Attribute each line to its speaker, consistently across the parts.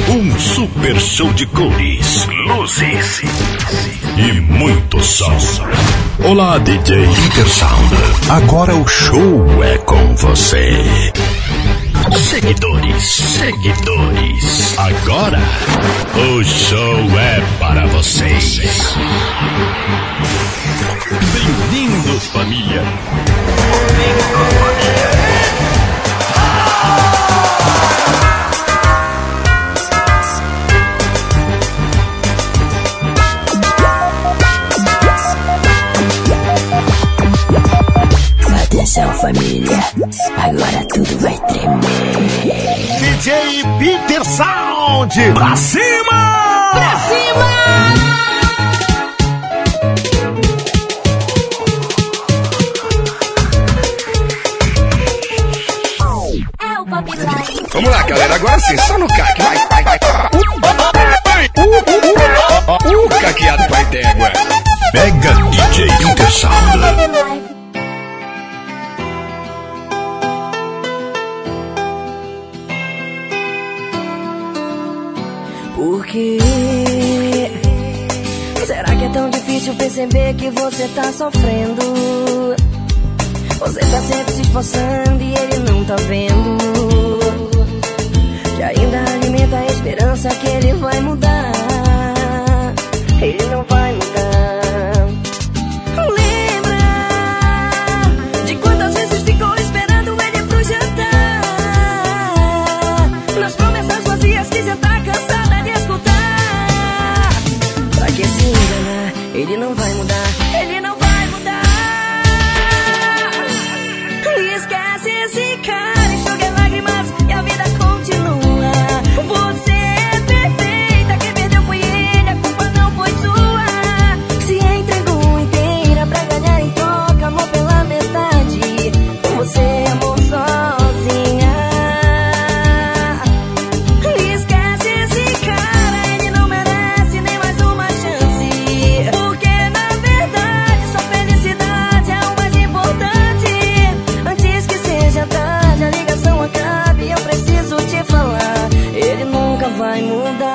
Speaker 1: Um super show de cores, luzes e muito som. Olá, DJ Intersound. Agora o show é com você. Seguidores, agora o show é para vocês. Bem-vindos, família.
Speaker 2: Atenção, família, agora tudo vai tremer.
Speaker 3: DJ Peter Sound, pra cima!
Speaker 2: Pra cima! É o Pop Live.
Speaker 4: Vamos lá, galera, agora sim, só no CAC, vai. Caqueado pra idégua.
Speaker 1: Mega DJ Intersound.
Speaker 2: Por quê? Será que é tão difícil perceber que você tá sofrendo? Você tá sempre se esforçando e ele não tá vendo. Que ainda alimenta a esperança que ele vai mudar. Ele não vai mudar. Lembra de quantas vezes ficou esperando ele pro jantar? Nas promessas vazias que já tá cansada de escutar. Pra que se enganar? Ele não vai mudar. Ele não vai mudar. Esquece esse cara, enxuga lágrimas e a vida continua. Você é perfeita, quem perdeu foi ele, a culpa não foi sua. Se entregou inteira pra ganhar em troca amor pela metade. Você amou sozinha. Esquece esse cara, ele não merece nem mais uma chance. Porque na verdade sua felicidade é o mais importante. Antes que seja tarde, a ligação acabe e eu preciso te falar. Ele nunca vai mudar.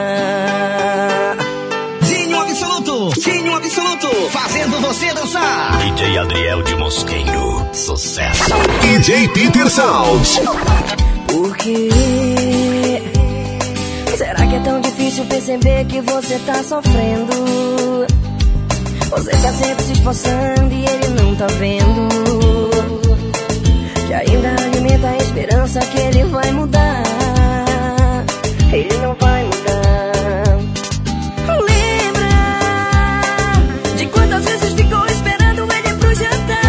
Speaker 4: Dinho Absoluto, fazendo você dançar.
Speaker 1: DJ Adriel de Mosqueiro, sucesso.
Speaker 3: DJ Peter Sound.
Speaker 2: Por quê? Será que é tão difícil perceber que você tá sofrendo? Você tá sempre se esforçando e ele não tá vendo. Que ainda alimenta a esperança que ele vai mudar. Ele não vai mudar. Lembra de quantas vezes ficou esperando ele pro jantar?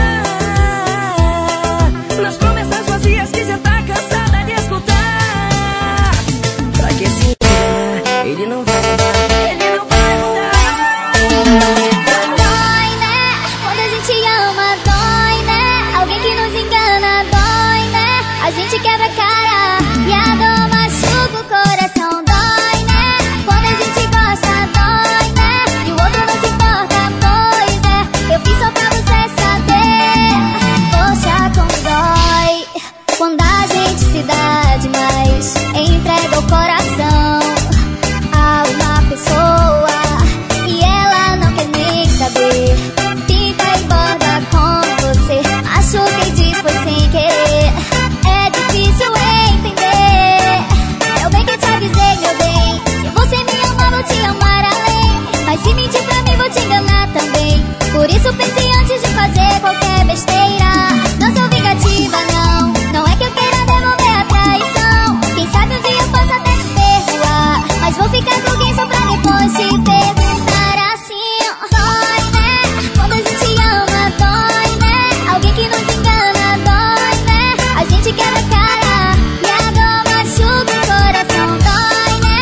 Speaker 2: Nas promessas vazias que já tá cansada de escutar. Pra que se enganar? Ele não vai mudar. Ele não vai mudar.
Speaker 5: Dói, né? Quando a gente ama, dói, né? Alguém que nos engana, dói, né? A gente quebra a cara e a dor machuca o coração, dói, né? Quando a gente gosta, dói, né? E o outro não se importa, pois é. Eu fiz só pra você saber. Poxa, como dói quando a gente se dá demais, entrega o coração a uma pessoa e ela não quer nem saber. Fica e borda com você, machuca e diz foi sem querer. É difícil entender. Eu bem que te avisei, meu bem. Se você me ama, vou te amar além. Mas se mentir pra mim, vou te enganar também. Por isso pense antes de fazer qualquer besteira. Não sou vingativa, não. Não é que eu queira devolver a traição. Quem sabe um dia eu possa até te perdoar. Mas vou ficar com alguém só pra depois te perguntar assim. Dói, né? Quando a gente ama, dói, né? Alguém que nos engana, dói, né? A gente quebra a cara e a dor machuca o coração, dói, né?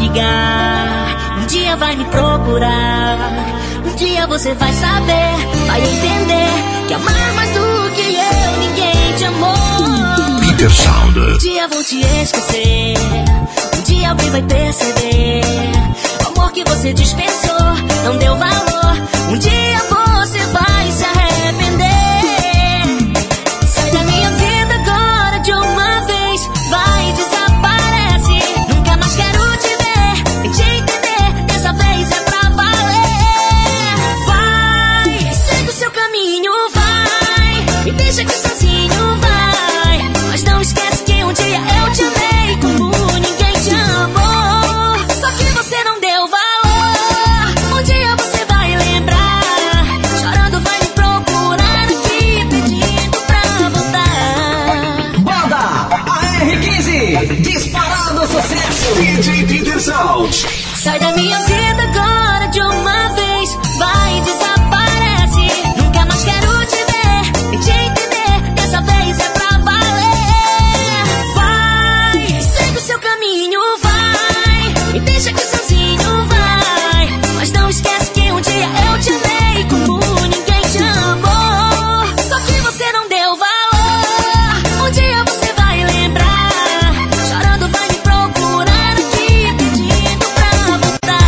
Speaker 2: ligar, um dia vai me procurar. Um dia você vai saber, vai entender que amar mais do que eu, ninguém te amou.
Speaker 1: Peter Sound.
Speaker 2: Um dia vou te esquecer, um dia alguém vai perceber. O amor que você dispensou, não deu valor. Um dia você vai se arrepender. Sai da minha vida agora de uma vez, vai, desaparece. Nunca mais quero te ver, nem te entender. Dessa vez é pra valer. Vai, segue o seu caminho, vai. Me deixa aqui sozinho, vai. Mas não esquece que um dia eu te amei como ninguém te amou. Só que você não deu valor. Um dia você vai lembrar, chorando vai me procurar aqui, pedindo pra voltar.
Speaker 4: Banda AR15, disparado sucesso.
Speaker 3: DJ Peter Sound.
Speaker 2: Sai da minha vida agora de uma vez, vai, desaparece. Nunca mais quero te ver, nem te entender. Dessa vez é pra valer. Vai, segue o seu caminho, vai. Me deixa aqui sozinho, vai. Mas não esquece que um dia eu te amei como ninguém te amou. Só que você não deu valor. Um dia você vai lembrar, chorando vai me procurar aqui, pedindo pra voltar.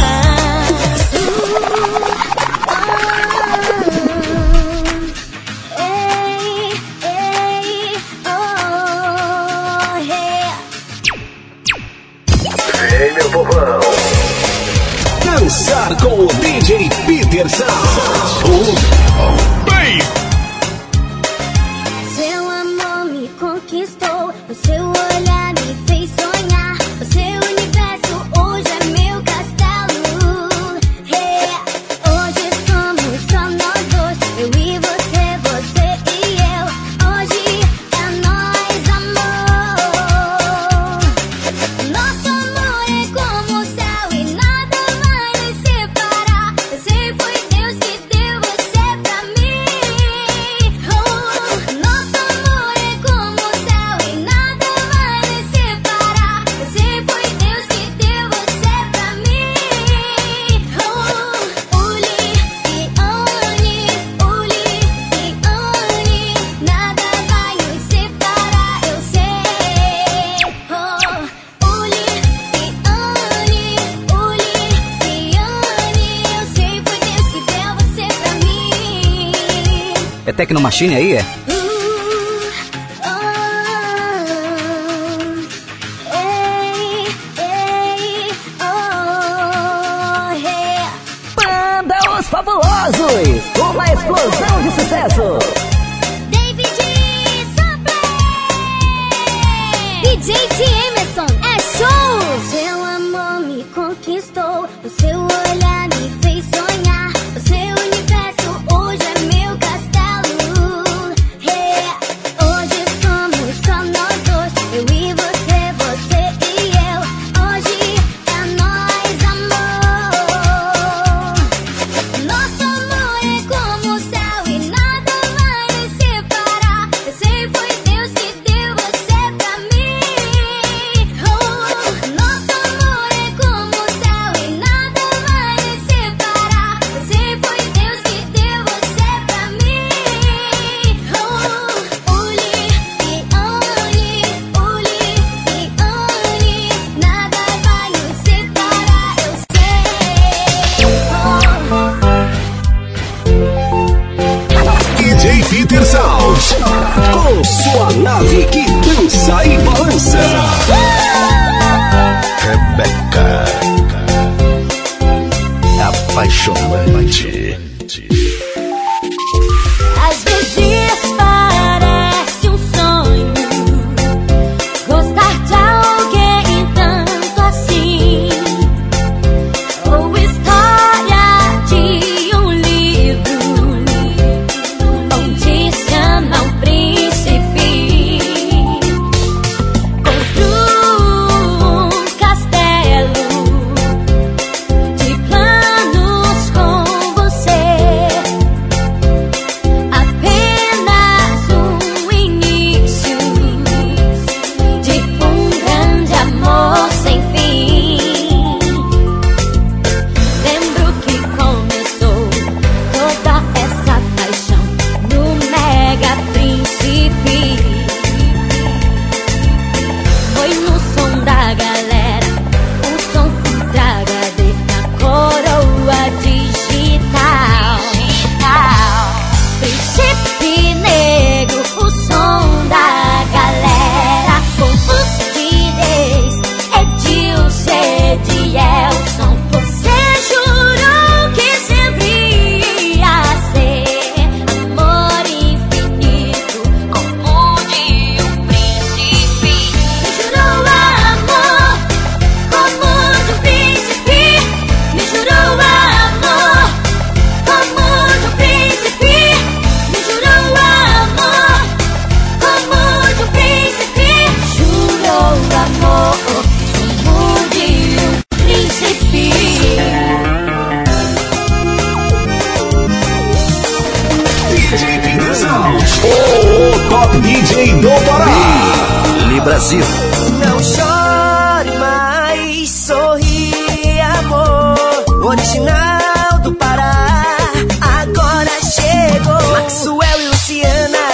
Speaker 3: Vem, meu povão. Dançar com o DJ Peter Sound.
Speaker 1: Bem,
Speaker 5: Seu amor me conquistou, o seu olhar me fez sonhar. O seu universo hoje é meu castelo. Hoje somos só nós dois, eu e você, você e eu. Hoje é nós, amor. Nosso amor é como o céu e nada vai nos separar. Eu sei foi Deus que deu você pra mim. Nosso amor é como o céu e nada vai nos separar. Eu sei foi Deus que deu você pra mim. Uli e Oni, nada vai nos separar. Eu sei. Uli e Oni, eu sei foi Deus que deu você pra mim.
Speaker 6: É Tecno Machine aí, é?
Speaker 7: Banda Os Fabulosos, uma explosão de sucesso.
Speaker 5: David Sample, DJ de Emerson, é show. Seu amor me conquistou, o seu olhar me fez sonhar. O seu universo hoje é meu castelo. Hoje somos só nós dois, eu e você, você e eu. Hoje é nós, amor. Nosso amor é como o céu e nada vai nos separar. Eu sei foi Deus que deu você pra mim. Nosso amor é como o céu e nada vai nos separar. Eu sei foi Deus que deu você pra mim. Uli e Oni, nada vai nos separar. Eu sei.
Speaker 3: DJ Peter Sound. Com sua nave que dança e balança.
Speaker 1: Rebeca. Apaixonante.
Speaker 2: Às vezes parece um sonho gostar de alguém tanto assim, ou história de um livro onde se ama um príncipe. Construo um castelo de planos com
Speaker 5: foi no som da galera. O som traga desde a coroa digital. Príncipe negro, o som da galera. Com os DJs, Edilson, Edielson. Você jurou que sempre ia ser amor infinito, como de um príncipe. Me jurou amor, como de um príncipe. Me jurou amor, como de um príncipe. Me jurou amor, como de um príncipe. Jurou amor, como de um príncipe.
Speaker 3: DJ Peter Sound, o top DJ do Pará. Brasil.
Speaker 6: Não chore mais, sorri, amor. Original do Pará, agora chegou. Maxwell e Luciana.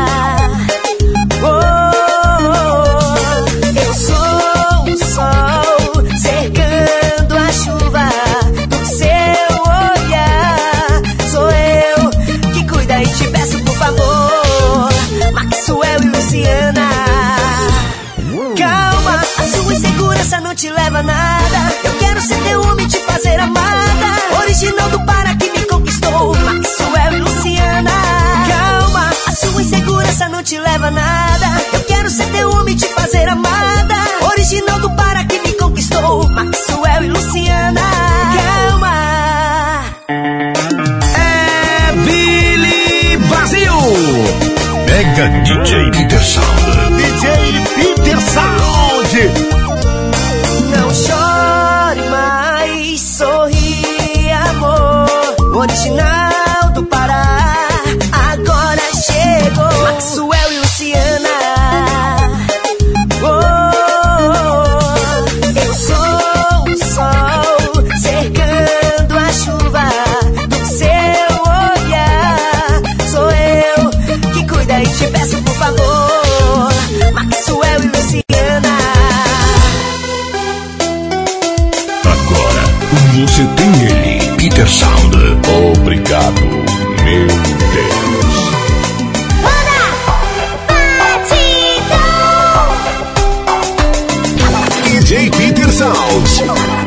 Speaker 6: Eu sou o sol, cercando a chuva do seu olhar. Sou eu que cuida e te peço por favor. Maxwell e Luciana. Calma, a sua insegurança não te leva a nada. Eu quero ser teu homem e te fazer amada. Original do Pará que me conquistou, Maxwell e Luciana. Calma, a sua insegurança não te leva a nada. Eu quero ser teu homem e te fazer amada. Original do Pará que me conquistou, Maxwell e Luciana. Calma.
Speaker 3: É Billy Brasil.
Speaker 1: Mega DJ Peter Sound.
Speaker 3: DJ Peter Sound.
Speaker 6: Não chore mais, sorri, amor. Original do Pará, agora chegou. Maxwell e Luciana. Eu sou o sol, cercando a chuva do seu olhar. Sou eu que cuida e te peço por favor. Maxwell e Luciana.
Speaker 1: Agora você tem ele, Peter Sound. Obrigado, meu Deus.
Speaker 3: DJ Peter Sound.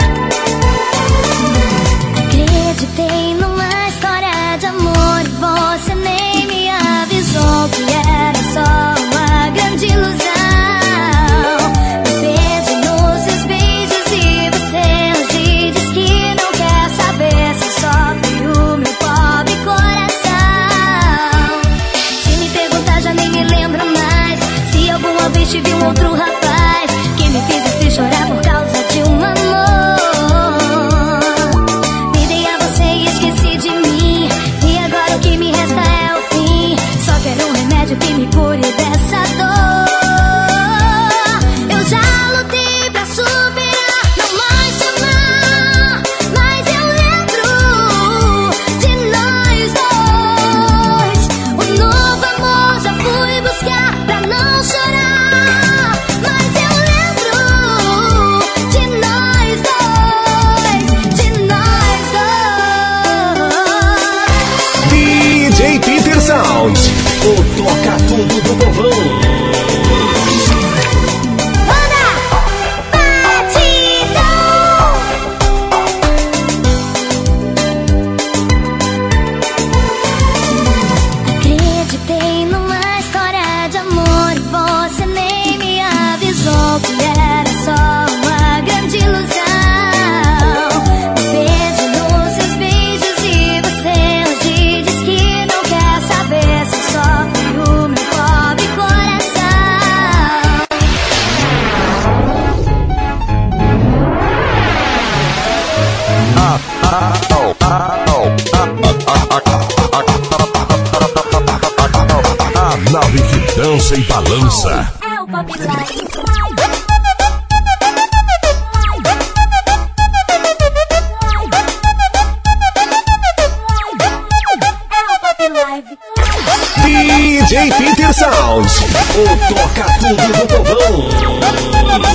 Speaker 5: Acreditei numa história de amor e você nem me avisou que era só uma grande ilusão. Me vejo nos seus beijos e você hoje diz que não quer saber se sofre o meu pobre coração. Se me perguntar já nem me lembro mais se alguma vez tive um outro rapaz que me fizesse chorar por causa de um amor. Me dei a você e esqueci de mim, e agora o que me resta é o fim. Só quero um remédio que me cure dessa dor. Eu já lutei pra superar, não mais te amar, mas eu lembro de nós dois. O novo amor já fui buscar pra não chorar, mas eu lembro de nós dois, de nós dois.
Speaker 3: DJ Peter Sound. O toca tudo do povão.
Speaker 5: Acreditei numa história de amor e você nem me avisou que era só uma grande ilusão. Me vejo nos seus beijos e você hoje diz que não quer saber se sofre o meu pobre coração.
Speaker 1: A nave que dança e balança.
Speaker 5: É o Pop Live.
Speaker 3: DJ Peter Sound. O toca tudo do povão.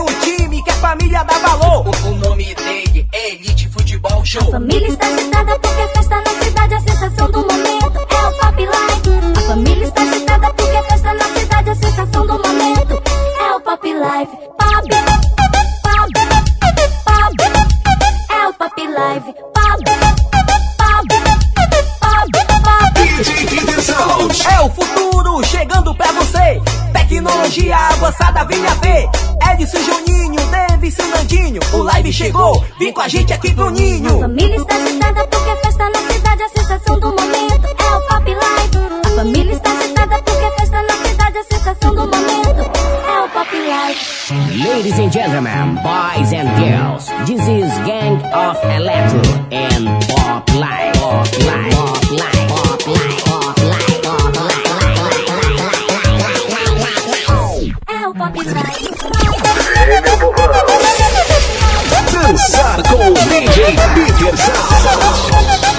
Speaker 6: um time que a família dá valor.
Speaker 4: O nome dele é Elite Futebol Show.
Speaker 5: A família está agitada porque a festa na cidade, a sensação do momento é o Pop Live. A família está agitada porque a festa na cidade, a sensação do momento é o Pop Live. Pop, pop, pop, é o Pop Live. Pop, pop, pop, pop.
Speaker 3: DJ Peter Sound.
Speaker 6: É o futuro chegando pra você. Tecnologia avançada, venha ver. Edson Juninho, Davis e Nandinho. O live chegou, vem com a gente aqui pro ninho.
Speaker 5: A família está agitada porque a festa na cidade, a sensação do momento é o Pop Live. A família está agitada porque a festa na cidade, a sensação do momento é o Pop Live.
Speaker 7: Ladies and gentlemen, boys and girls, this is Gang of Electro and Pop Live. Pop Live. Pop Live. Pop Live. Pop Live. Pop Live.
Speaker 5: É o Pop Live.
Speaker 3: Dançar com o DJ Peter Sound.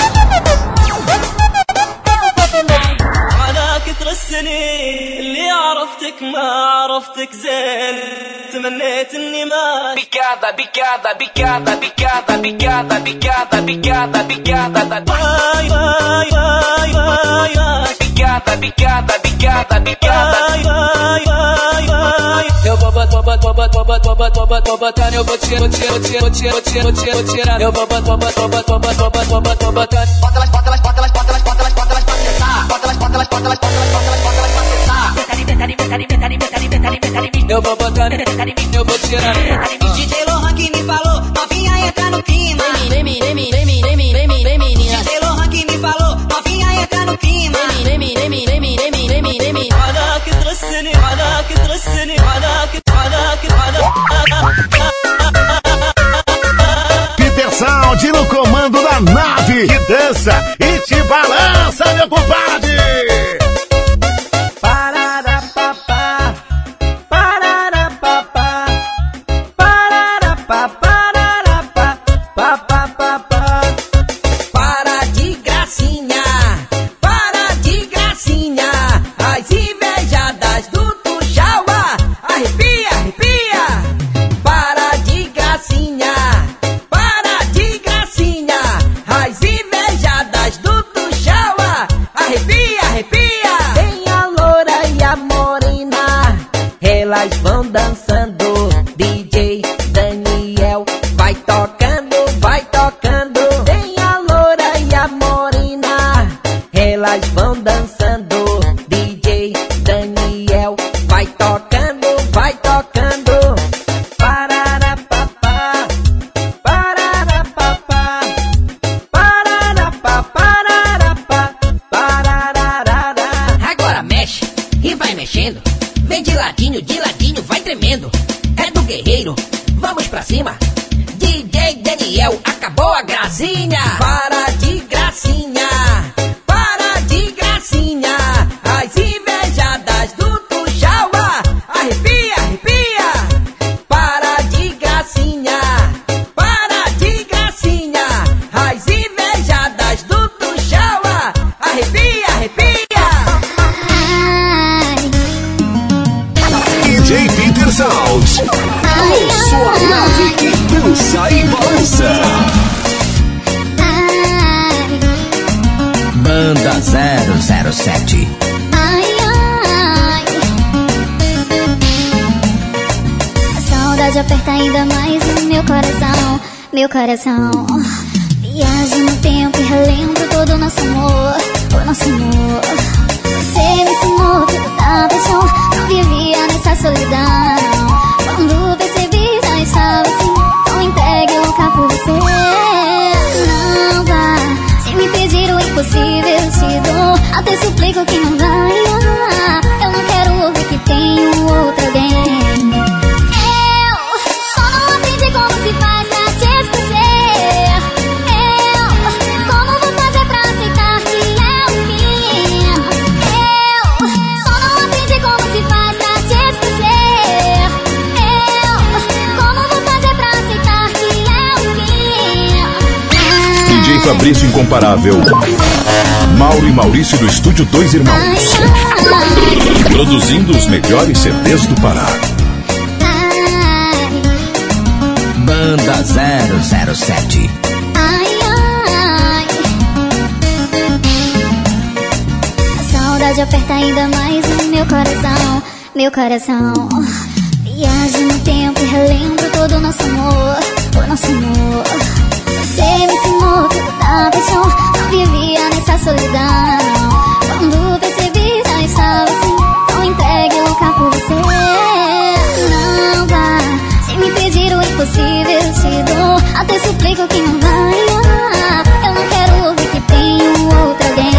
Speaker 6: أنا كثر السنين اللي عرفتك ما عرفتك زين تمنيت إني ما
Speaker 4: Picada, picada, picada, picada, picada, picada, picada, picada.
Speaker 6: باي باي باي باي باي
Speaker 4: Picada, picada, picada, picada.
Speaker 6: باي باي باي
Speaker 8: Eu vou botar, eu vou tirar. Eu vou botar.
Speaker 4: Bota elas, bota elas, bota elas, bota elas, bota elas, bota elas pra cessar. Bota elas, bota elas, bota elas, bota elas, bota elas, bota elas pra cessar.
Speaker 8: Eu vou botar, eu vou tirar.
Speaker 4: DJ Lohan que me falou, novinha entra no clima. DJ Lohan que me falou, novinha entra no clima.
Speaker 6: أنا كثر السنين أنا كثر السنين أنا
Speaker 1: Peter Sound no comando da nave que dança e te balança, meu compadre.
Speaker 6: Pararapapá, pararapapá, pararapá, pararapá, papapá.
Speaker 4: Para de gracinha, as invejadas do Tuxaua, arrepia, arrepia. Para de gracinha, as invejadas do Tuxaua, arrepia, arrepia. Tem a loura e a morena, elas vão dançando. DJ Daniel vai tocando, vai tocando. Tem a loura e a morena, elas vão dançando. DJ Daniel vai tocando, vai tocando. Pararapapá, pararapapá, pararapá, pararapá, parararará. Agora mexe e vai mexendo. Vem de ladinho, vai tremendo. É do guerreiro, vamos pra cima. DJ Daniel, acabou a gracinha. Para de gracinha, as invejadas do Tuxaua, arrepia, arrepia. Para de gracinha, as invejadas do Tuxaua, arrepia, arrepia.
Speaker 3: DJ Peter Sound. Com sua nave que dança e balança.
Speaker 7: Banda 007.
Speaker 5: Ai, ai. A saudade aperta ainda mais o meu coração, meu coração. Viajo no tempo e relembro todo o nosso amor, o nosso amor. Você me ensinou tudo da paixão, não vivia nessa solidão. Quando percebi já estava assim, tão entregue louca por você. Não vá, se me pedir o impossível eu te dou. Até suplico que não vai. Eu não quero ouvir que tenho outro alguém. Eu só não aprendi como se faz pra te esquecer. Como vou fazer pra aceitar que é o fim? Eu só não aprendi como se faz pra te esquecer. Como vou fazer pra aceitar que é o fim?
Speaker 1: DJ Fabrício Incomparável. Mauro e Maurício do Estúdio Dois Irmãos. Produzindo os melhores CDs do Pará.
Speaker 5: Ai,
Speaker 7: Banda 007.
Speaker 5: Ai, ai. A saudade aperta ainda mais o meu coração. Meu coração. Viajo no tempo e relembro todo o nosso amor. O nosso amor. Você me ensinou tudo da paixão. Não vivia nessa solidão. Quando percebi já estava assim, tão entregue louca por você. Não dá. Se me pedir o impossível eu te dou. Até suplico que não vai. Eu não quero ouvir que tenho outro alguém.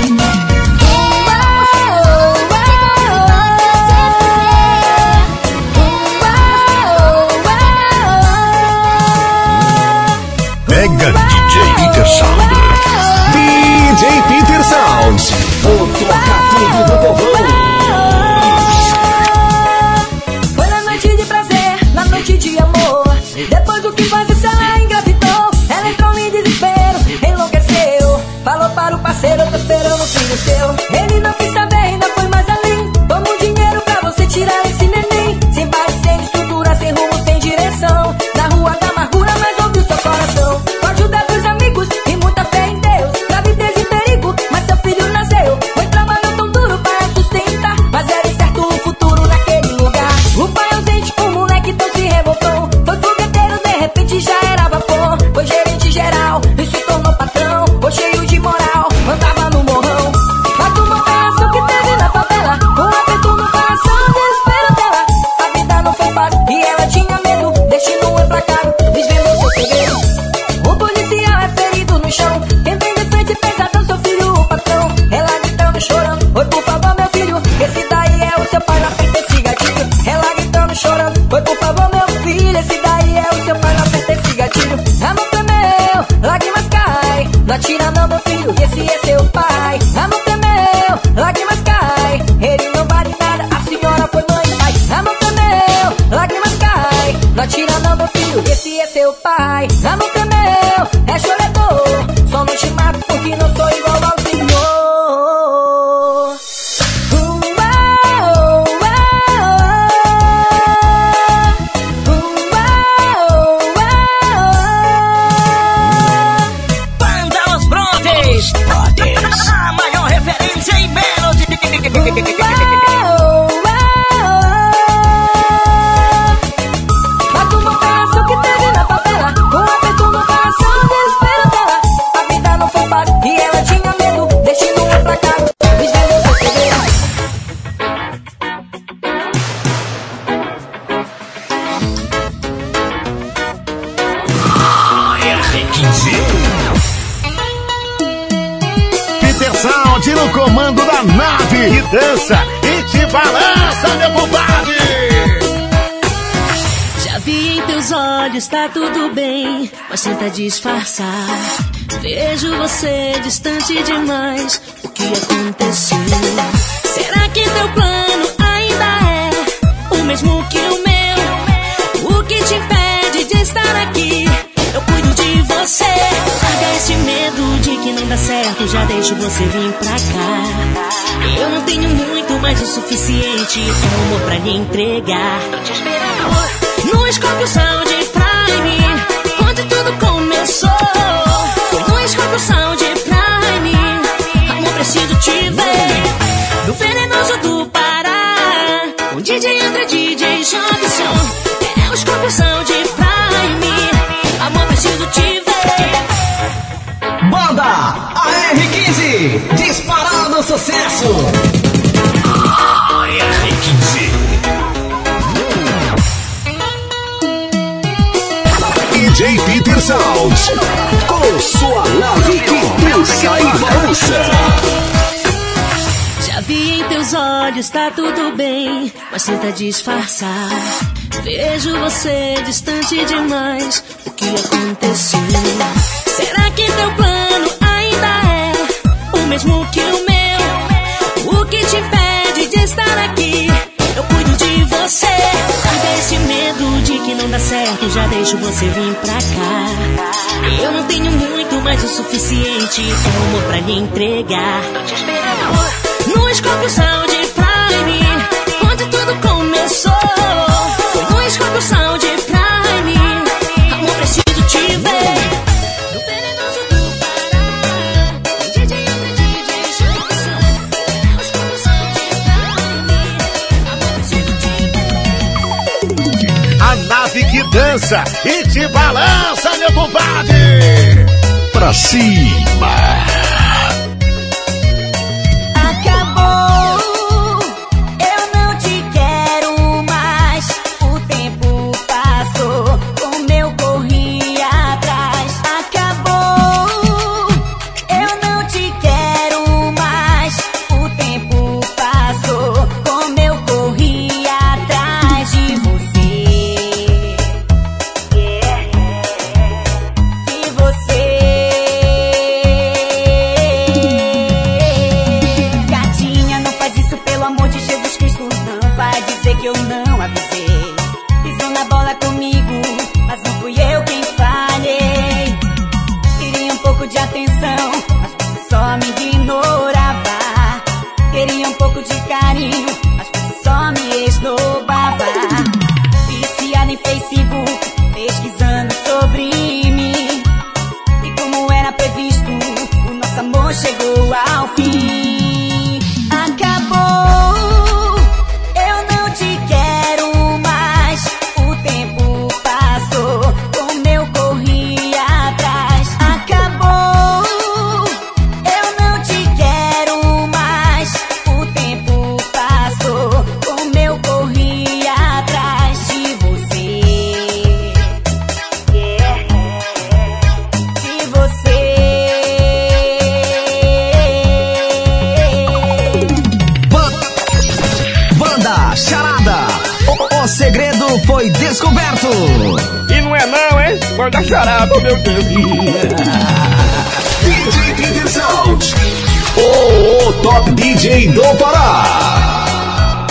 Speaker 1: Mega DJ Peter Sound.
Speaker 3: DJ Peter Sound. O tocadinho do povão.
Speaker 6: Foi na noite de prazer, na noite de amor. Depois do que faz isso ela engravidou. Ela entrou em desespero, enlouqueceu. Falou para o parceiro, eu tô esperando um filho seu. Ele não quis saber, ainda foi mais além. Toma um dinheiro pra você tirar esse neném. Sem base, sem estrutura, sem rumo, sem direção. Na rua da amargura, mas ouviu seu coração. Com a ajuda dos amigos e muita fé em Deus. Gravidez em perigo, mas seu filho nasceu. Foi trabalhando tão duro para sustentar, mas era incerto o futuro naquele lugar. O pai ausente, o moleque tão se revoltou. Foi fogueteiro, de repente já era vapor. Foi gerente geral e se tornou patrão. Foi cheio de moral, andava no morrão. Mas uma operação que teve na favela, um aperto no coração, o desespero dela. A vida não foi fácil e ela tinha medo. Destino implacável, desvendou seu segredo. O policial é ferido no chão. Quem vem de frente pesadão, seu filho, o patrão. Ela gritando, chorando, oi por favor meu filho. Esse daí é o seu pai, na frente desse gatilho. Ela gritando, chorando, oi por favor meu filho. Esse daí é o seu pai, na frente desse gatilho. Amor tremeu, lágrimas caem. Não atira não meu filho, esse é seu pai. Amor tremeu, lágrimas caem. Ele não vale nada, a senhora foi mãe e pai. Amor tremeu, lágrimas caem. Não atira não meu filho, esse é seu pai. Amor tremeu, é chorador. Só não te mato porque não sou igual ao senhor.
Speaker 4: Banda Os Brothers. A maior referência em Melody.
Speaker 6: Mas uma operação que teve na favela, um aperto no coração, o desespero dela. A vida não foi fácil e ela tinha medo. Destino implacável, desvendou seu segredo.
Speaker 1: Peter Sound no comando da nave. Que dança e te balança, meu compadre.
Speaker 2: Já vi em teus olhos, tá tudo bem, mas tenta disfarçar. Vejo você distante demais, o que aconteceu? Será que teu plano ainda é o mesmo que o meu? O que te impede de estar aqui? Eu cuido de você. Larga esse medo de que não dá certo, já deixo você vir pra cá. Eu não tenho muito, mas o suficiente é amor pra lhe entregar. Tô te esperando no Scorpio Sound Prime, onde tudo começou. Foi no Scorpio Sound Prime, amor, preciso te ver. No Venenoso do Pará, com DJ André, DJ Jobson. É o Scorpio Sound Prime, amor, preciso te ver.
Speaker 3: Banda AR15, disparado sucesso.
Speaker 1: AR15.
Speaker 3: DJ Peter Sound, com sua nave que dança e balança.
Speaker 2: Já vi em teus olhos, tá tudo bem, mas tenta disfarçar. Vejo você distante demais, o que aconteceu? Será que teu plano ainda é o mesmo que o meu? O que te impede de estar aqui? Eu cuido de você. Larga esse medo de que não dá certo, já deixo você vir pra cá. Eu não tenho muito, mas o suficiente é amor pra lhe entregar. Tô te esperando no Scorpio Sound Prime, onde tudo começou. Foi no Scorpio Sound Prime,
Speaker 1: balança e te balança, meu compadre. Pra cima.
Speaker 9: Da charada, meu Deus.
Speaker 3: DJ Peter Sound, o top DJ do Pará.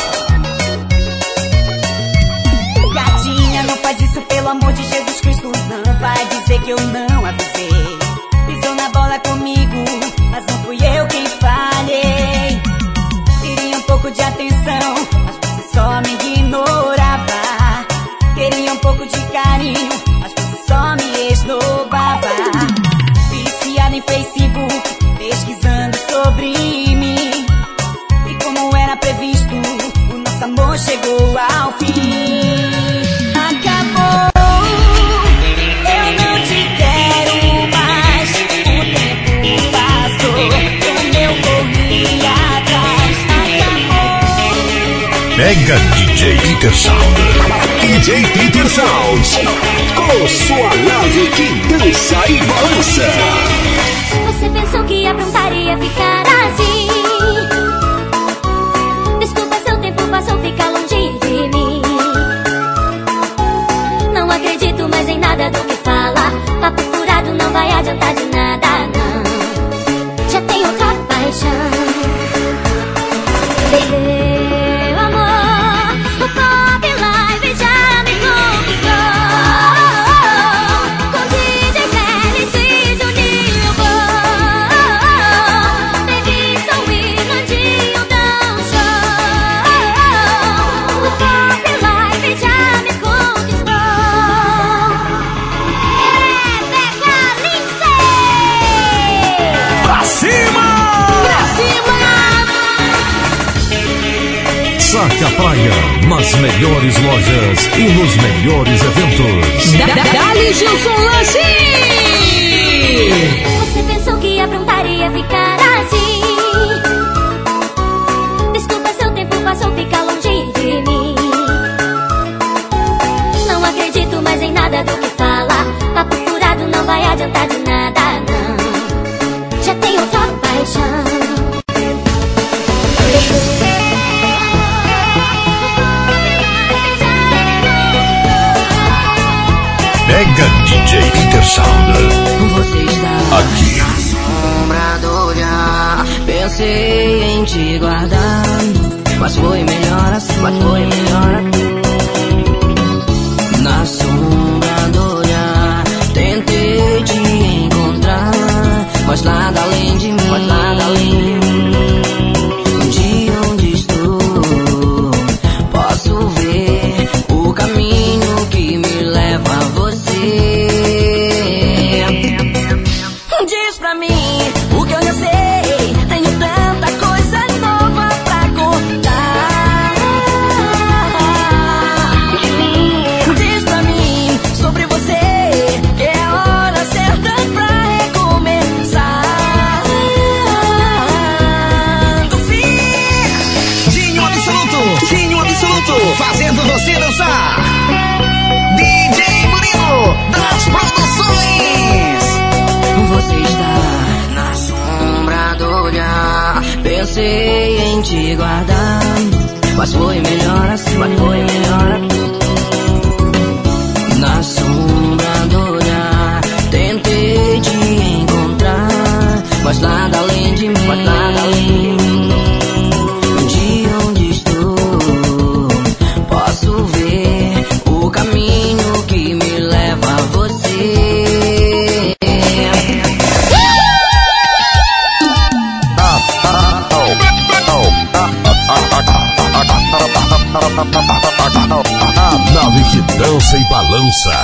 Speaker 6: Gatinha, não faz isso, pelo amor de Jesus Cristo. Não vai dizer que eu não avisei. Pisou na bola comigo, mas não fui eu quem falhei. Queria um pouco de atenção, mas você só me ignorava. Queria um pouco de carinho, só me esnobava. Viciada em Facebook, pesquisando sobre mim. E como era previsto, o nosso amor chegou ao fim. Acabou, eu não te quero mais. O tempo passou, como eu corri atrás. Acabou.
Speaker 1: Mega DJ Peter Sound.
Speaker 3: DJ Peter Sound, com sua nave que dança e balança.
Speaker 5: Você pensou que aprontaria ficar assim? Desculpa, seu tempo passou, fica longe de mim. Não acredito mais em nada do que fala. Papo furado não vai adiantar de nada, não. Já tenho outra paixão. Meu amor, o pop live já me conquistou. Com DJ Félix e Juninho Bom, Davidson e Nandinho dão show. O pop live já me conquistou. Rebeca Lindsay!
Speaker 3: Pra cima!
Speaker 5: Pra cima!
Speaker 1: Saque a praia nas melhores lojas e nos melhores eventos.
Speaker 2: Dali Gilson Lanche!
Speaker 5: Você pensou que aprontaria ficar assim? Desculpa, seu tempo passou, fica longe de mim. Não acredito mais em nada do que fala. Papo furado não vai adiantar de nada, não. Já tenho outra paixão.
Speaker 1: Mega DJ Peter Sound.
Speaker 4: Você está
Speaker 1: Aqui.
Speaker 4: na sombra do olhar. Pensei em te guardar, mas foi melhor assim. Na sombra do olhar, tentei te encontrar, mas nada além de mim. De onde estou, posso ver o caminho que me leva a você. Diz pra mim o que eu já sei, tenho tanta coisa nova pra contar. Diz pra mim sobre
Speaker 6: pensei em te guardar, mas foi melhor assim, Na sombra do olhar tentei te encontrar, mas nada além de mim. De onde estou, posso ver o caminho que me leva a você.
Speaker 1: A nave que dança e balança.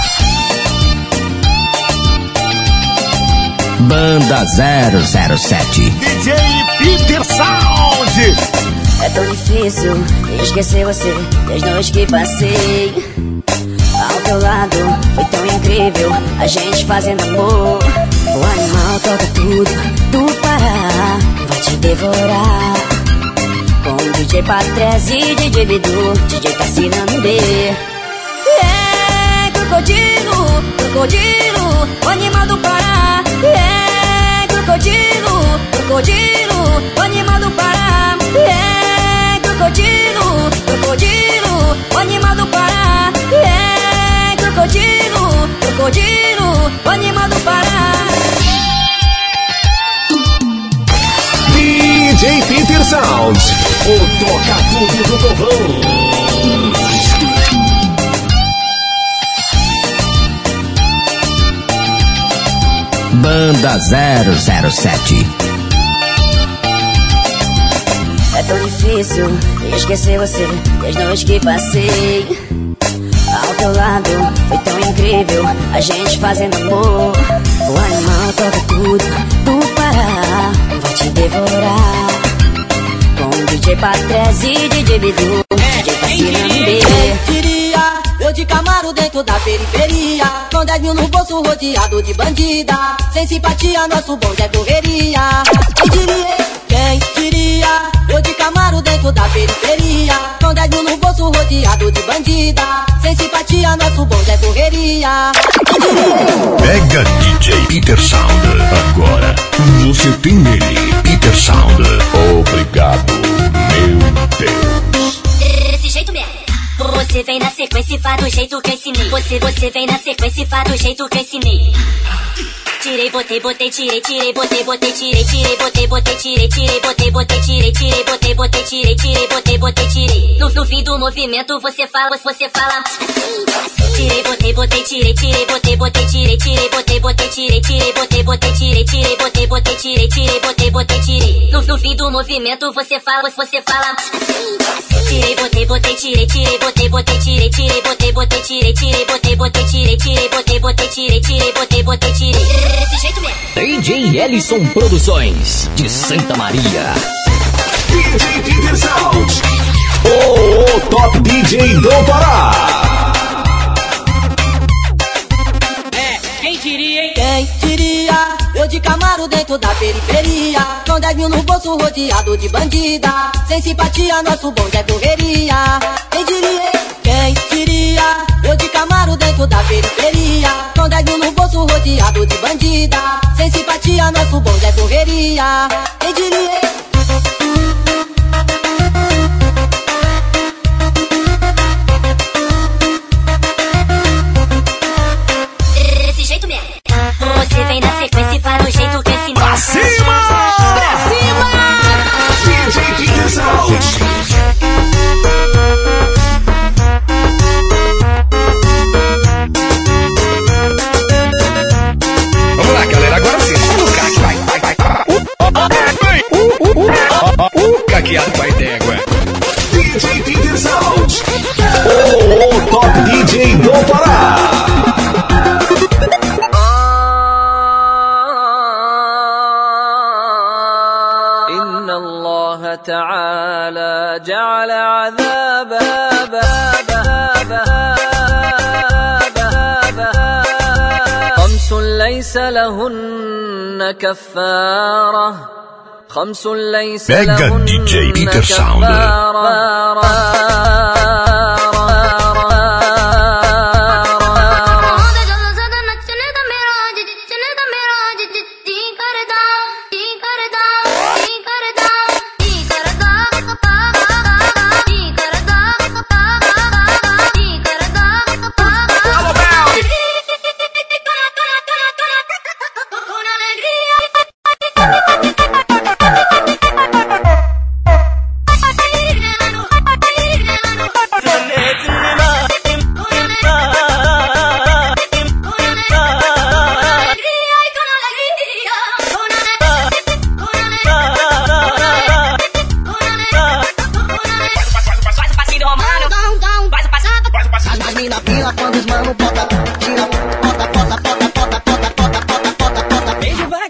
Speaker 7: Banda 007
Speaker 3: DJ Peter Sound.
Speaker 6: É tão difícil esquecer você das noites que passei ao teu lado. Foi tão incrível a gente fazendo amor. O animal toca tudo do Pará, vai te devorar. Com DJ Patrese, DJ Bidu, DJ Cassinano B. É crocodilo, crocodilo, o animal do Pará. É crocodilo, crocodilo, o animal do Pará. É crocodilo, crocodilo, o animal do Pará. É crocodilo, crocodilo, o animal do Pará.
Speaker 3: DJ Peter Sound, o toca tudo do povão.
Speaker 7: Banda 007
Speaker 6: É tão difícil esquecer você das noites que passei ao teu lado. Foi tão incrível a gente fazendo amor. O animal toca tudo do Pará, vai te devorar. Com DJ Patrese, DJ Bidu, DJ Cassinano B.
Speaker 4: Diria, eu de Camaro dentro da periferia, com 10 mil no bolso rodeado de bandida. Sem simpatia, nosso bonde é correria. Quem diria, eu de Camaro dentro da periferia, com 10 mil no bolso rodeado de bandida. Sem simpatia, nosso bonde é correria.
Speaker 1: Pega DJ Peter Sound. Agora você tem ele, Peter Sound. Obrigado, meu Deus.
Speaker 5: Desse jeito mesmo. Você vem na sequência e faz do jeito que eu ensinei. Você vem na sequência e faz do jeito que eu ensinei. Tirei, botei, tirei, botei, tirei, botei, tirei, botei, tirei, botei, tirei. No fim do movimento você fala. Tirei, botei, tirei, botei, tirei, botei, tirei, botei, tirei, botei, tirei. No fim do movimento você fala. Tirei, botei, tirei, botei, tirei, botei, tirei, botei, tirei. Desse jeito mesmo.
Speaker 7: DJ Ellison Produções de Santa Maria.
Speaker 3: DJ Peter Sound, o top DJ do Pará.
Speaker 4: Quem diria, hein? Quem diria? Eu de Camaro dentro da periferia, com 10 mil no bolso rodeado de bandida. Sem simpatia, nosso bonde é correria. Quem diria? Quem diria? Eu de Camaro dentro da periferia, com 10 mil no bolso rodeado de bandida. Sem simpatia, nosso bonde é correria. Quem diria?
Speaker 5: Desse jeito mesmo. Você vem na sequência e faz do jeito que eu ensinei.
Speaker 3: Pra cima!
Speaker 5: Pra cima!
Speaker 3: DJ Peter Sound.
Speaker 9: Vamos lá, galera, agora sim. O craque vai. O caqueado vai d'égua.
Speaker 3: DJ Peter Sound, o top DJ do Pará.
Speaker 8: إن الله تعالى جعل عذاب خمس ليس لهن كفارة خمس ليس
Speaker 1: Pega
Speaker 8: لهن
Speaker 1: DJ Peter Sound.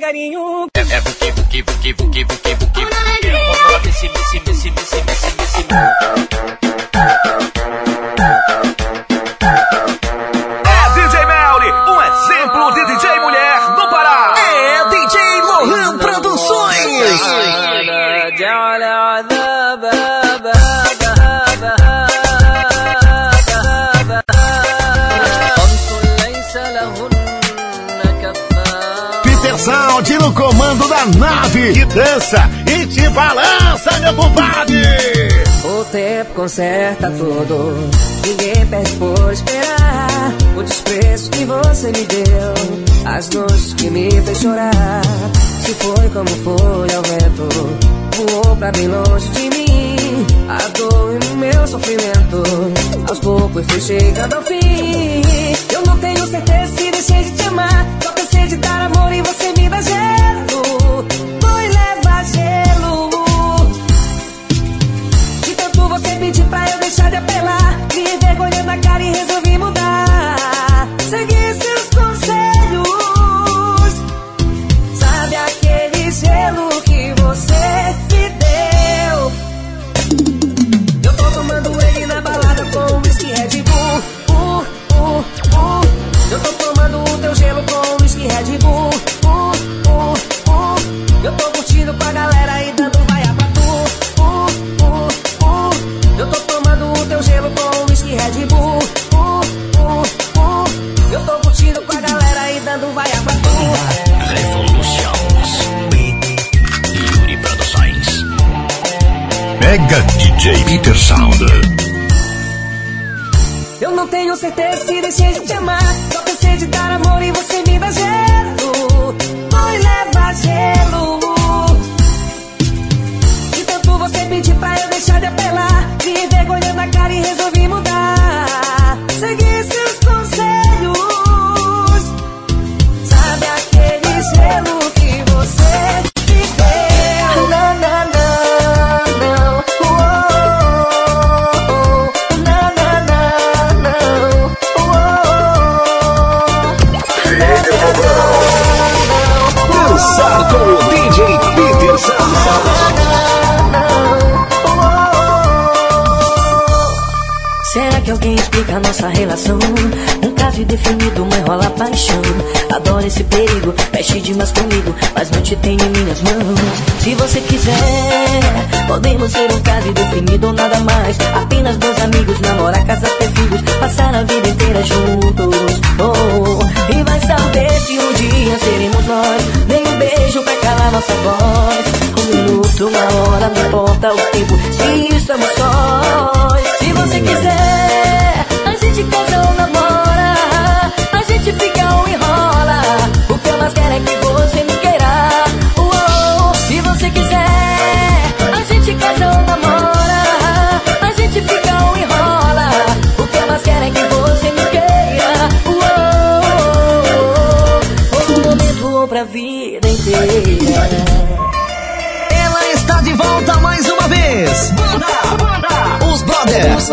Speaker 6: carinho.
Speaker 3: DJ Melly, um exemplo de DJ mulher no Pará.
Speaker 6: É DJ Lohan Produções.
Speaker 3: Peter Sound no comando da nave, que dança e te balança, meu compadre.
Speaker 6: O tempo conserta tudo, ninguém perde por esperar. O desprezo que você me deu, as noites que me fez chorar. Se foi como foi ao vento, voou pra bem longe de mim. A dor e o meu sofrimento, aos poucos foi chegando ao fim. Eu não tenho certeza se deixei de te amar, só cansei de dar amor e você me dá gelo. Foi levar gelo. De tanto você pedir pra eu deixar de apelar, me envergonhei na cara e resolvi mudar. Segui seus conselhos. Sabe aquele gelo que você me deu? Eu tô tomando ele na balada com whisky Red Bull. Eu tô tomando o teu gelo com whisky Red Bull. Eu tô curtindo com a galera e dando vaia pra tu. Eu tô tomando o teu gelo com whisky Red Bull. Eu tô curtindo com a galera e dando vaia pra tu.
Speaker 1: Revolutions Yuri Produções. Mega DJ Peter Sound.
Speaker 6: Eu não tenho certeza se deixei de te amar, só cansei de dar amor e você me dá gelo. Foi levar gelo. De tanto você pedir pra eu deixar de apelar, me envergonhei na cara e resolvi mudar. Segui seus conselhos. Sabe aquele gelo que você me deu? Não, não, não, não.
Speaker 3: Dançar com o DJ Peter Sound.
Speaker 6: Será que alguém explica a nossa relação? Um caso indefinido, uma enrola paixão. Adoro esse perigo, mexe demais comigo, mas não te tenho em minhas mãos. Se você quiser, podemos ser um caso indefinido ou nada mais. Apenas dois amigos, namorar, casar, ter filhos, passar a vida inteira juntos. E vai saber se um dia seremos nós. Nem um beijo pra calar nossa voz. Um minuto, uma hora, não importa o tempo, se estamos sós. Se você quiser, a gente casa ou namora, a gente fica ou enrola. O que eu mais quero é que você me queira. Se você quiser, a gente casa ou namora, a gente fica ou enrola. O que eu mais quero é que você me queira. Um momento ou pra vida inteira.
Speaker 10: Ela está de volta mais uma vez. Banda Os Brothers.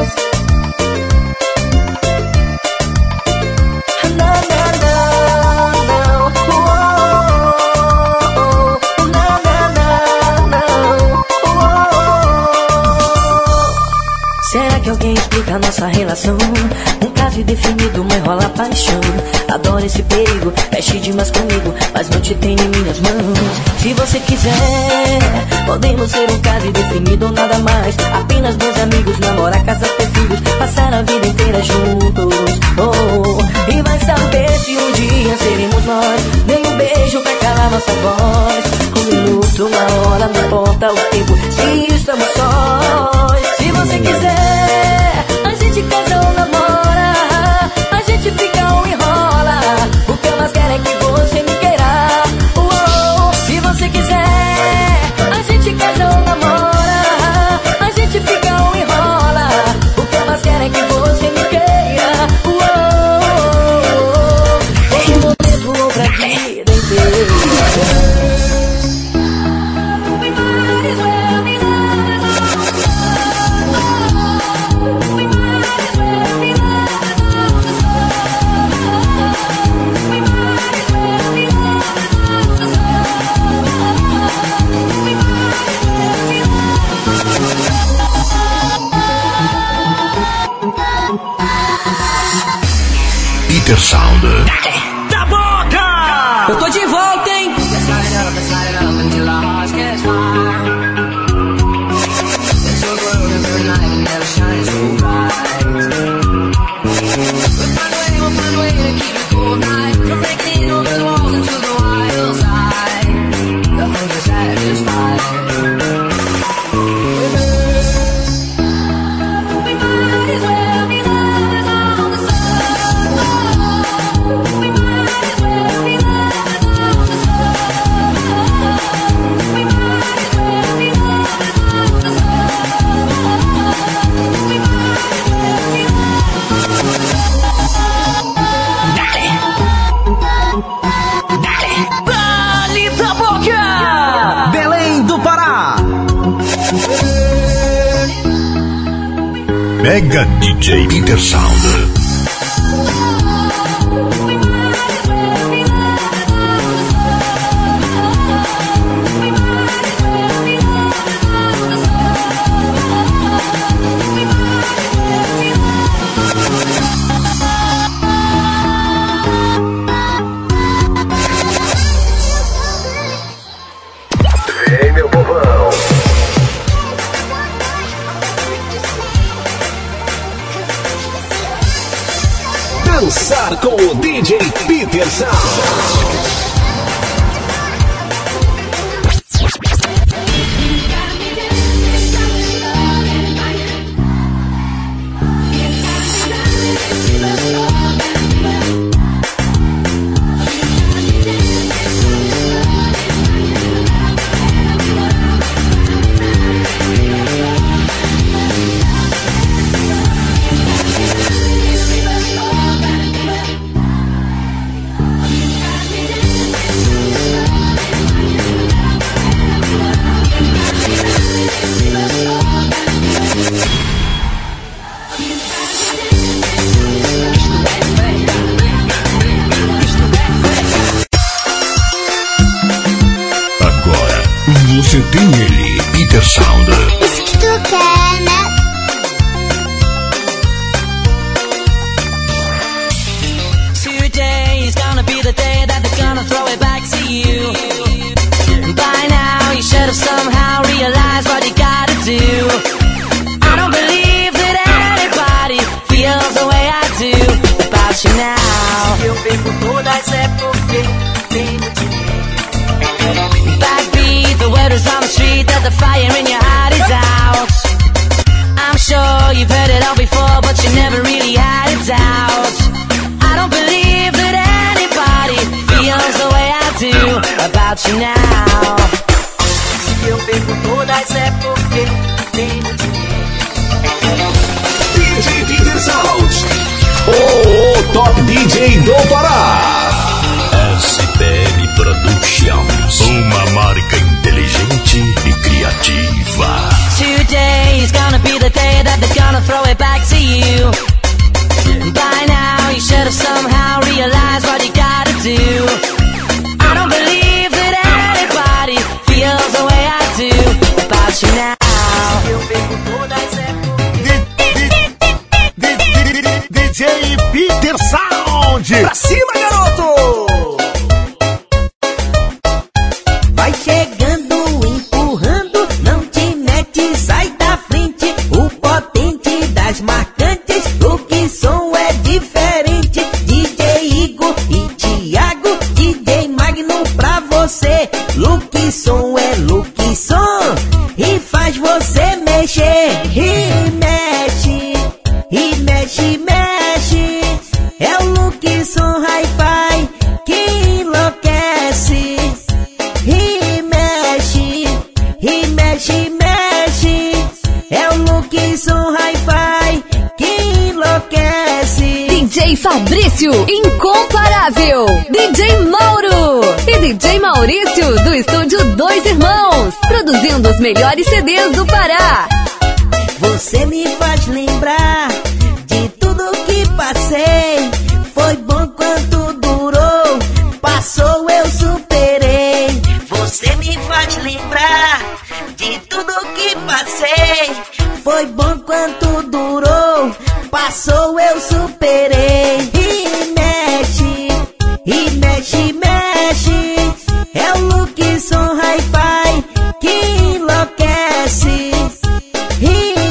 Speaker 6: Será que alguém explica a nossa relação? Um caso indefinido, uma enrola paixão. Adoro esse perigo, mexe demais comigo, mas não te tenho em minhas mãos. Se você quiser, podemos ser um caso indefinido ou nada mais. Apenas dois amigos, namorar, casar, ter filhos, passar a vida inteira juntos. E vai saber se um dia seremos nós. Nem um beijo pra calar nossa voz. Um minuto, uma hora, não importa o tempo, se estamos sós. Se você quiser, a gente casa ou namora, a gente fica ou enrola. O que eu mais quero é que você me queira. Se você quiser, a gente casa ou namora, a gente fica ou enrola. O que eu mais quero é que você me queira. Um momento ou pra vida inteira.
Speaker 1: Mega DJ Peter Sound.
Speaker 3: Vem, meu povão. Dançar com o DJ Peter Sound.
Speaker 1: Você tem ele, Peter Sound.
Speaker 5: Isso que tu quer, né?
Speaker 6: Today is gonna be the day that they're gonna throw it back to you. By now you should have somehow realized what you gotta do. I don't believe that anybody feels the way I do about you now. Eu perco todas é porque tenho de backbeat, the word is on the street that the fire in your heart is out. I'm sure you've heard it all before, but you never really had a doubt. I don't believe that anybody feels the way I do about you now. Se eu perco todas é porque tenho
Speaker 3: DJ Peter Sound. O top DJ do Pará.
Speaker 1: SPL Productions, uma marca inteligente e criativa.
Speaker 6: Today is gonna be the day that they're gonna throw it back to you. By now you should have somehow realized what you gotta do. I don't believe that anybody feels the way I do about you now.
Speaker 3: DJ Peter Sound. Pra cima, garoto!
Speaker 6: Vai chegando, empurrando, não te mete, sai da frente. O potente das marcantes, o que som é diferente. DJ Igor e Thiago, DJ Magno pra você. Look som é look som, e faz você mexer. E mexe, e mexe, mexe. É o look som hi-fi que enlouquece. E mexe, mexe. É o look som hi-fi que enlouquece.
Speaker 11: DJ Fabrício, incomparável. DJ Mauro e DJ Maurício, do estúdio Dois Irmãos, produzindo os melhores CDs do Pará.
Speaker 6: Você me faz lembrar de tudo que passei. Foi bom quanto durou, passou eu superei. Você me faz lembrar de tudo que passei. Foi bom quanto durou, passou eu superei. E mexe, mexe. É o look som hi-fi que enlouquece. E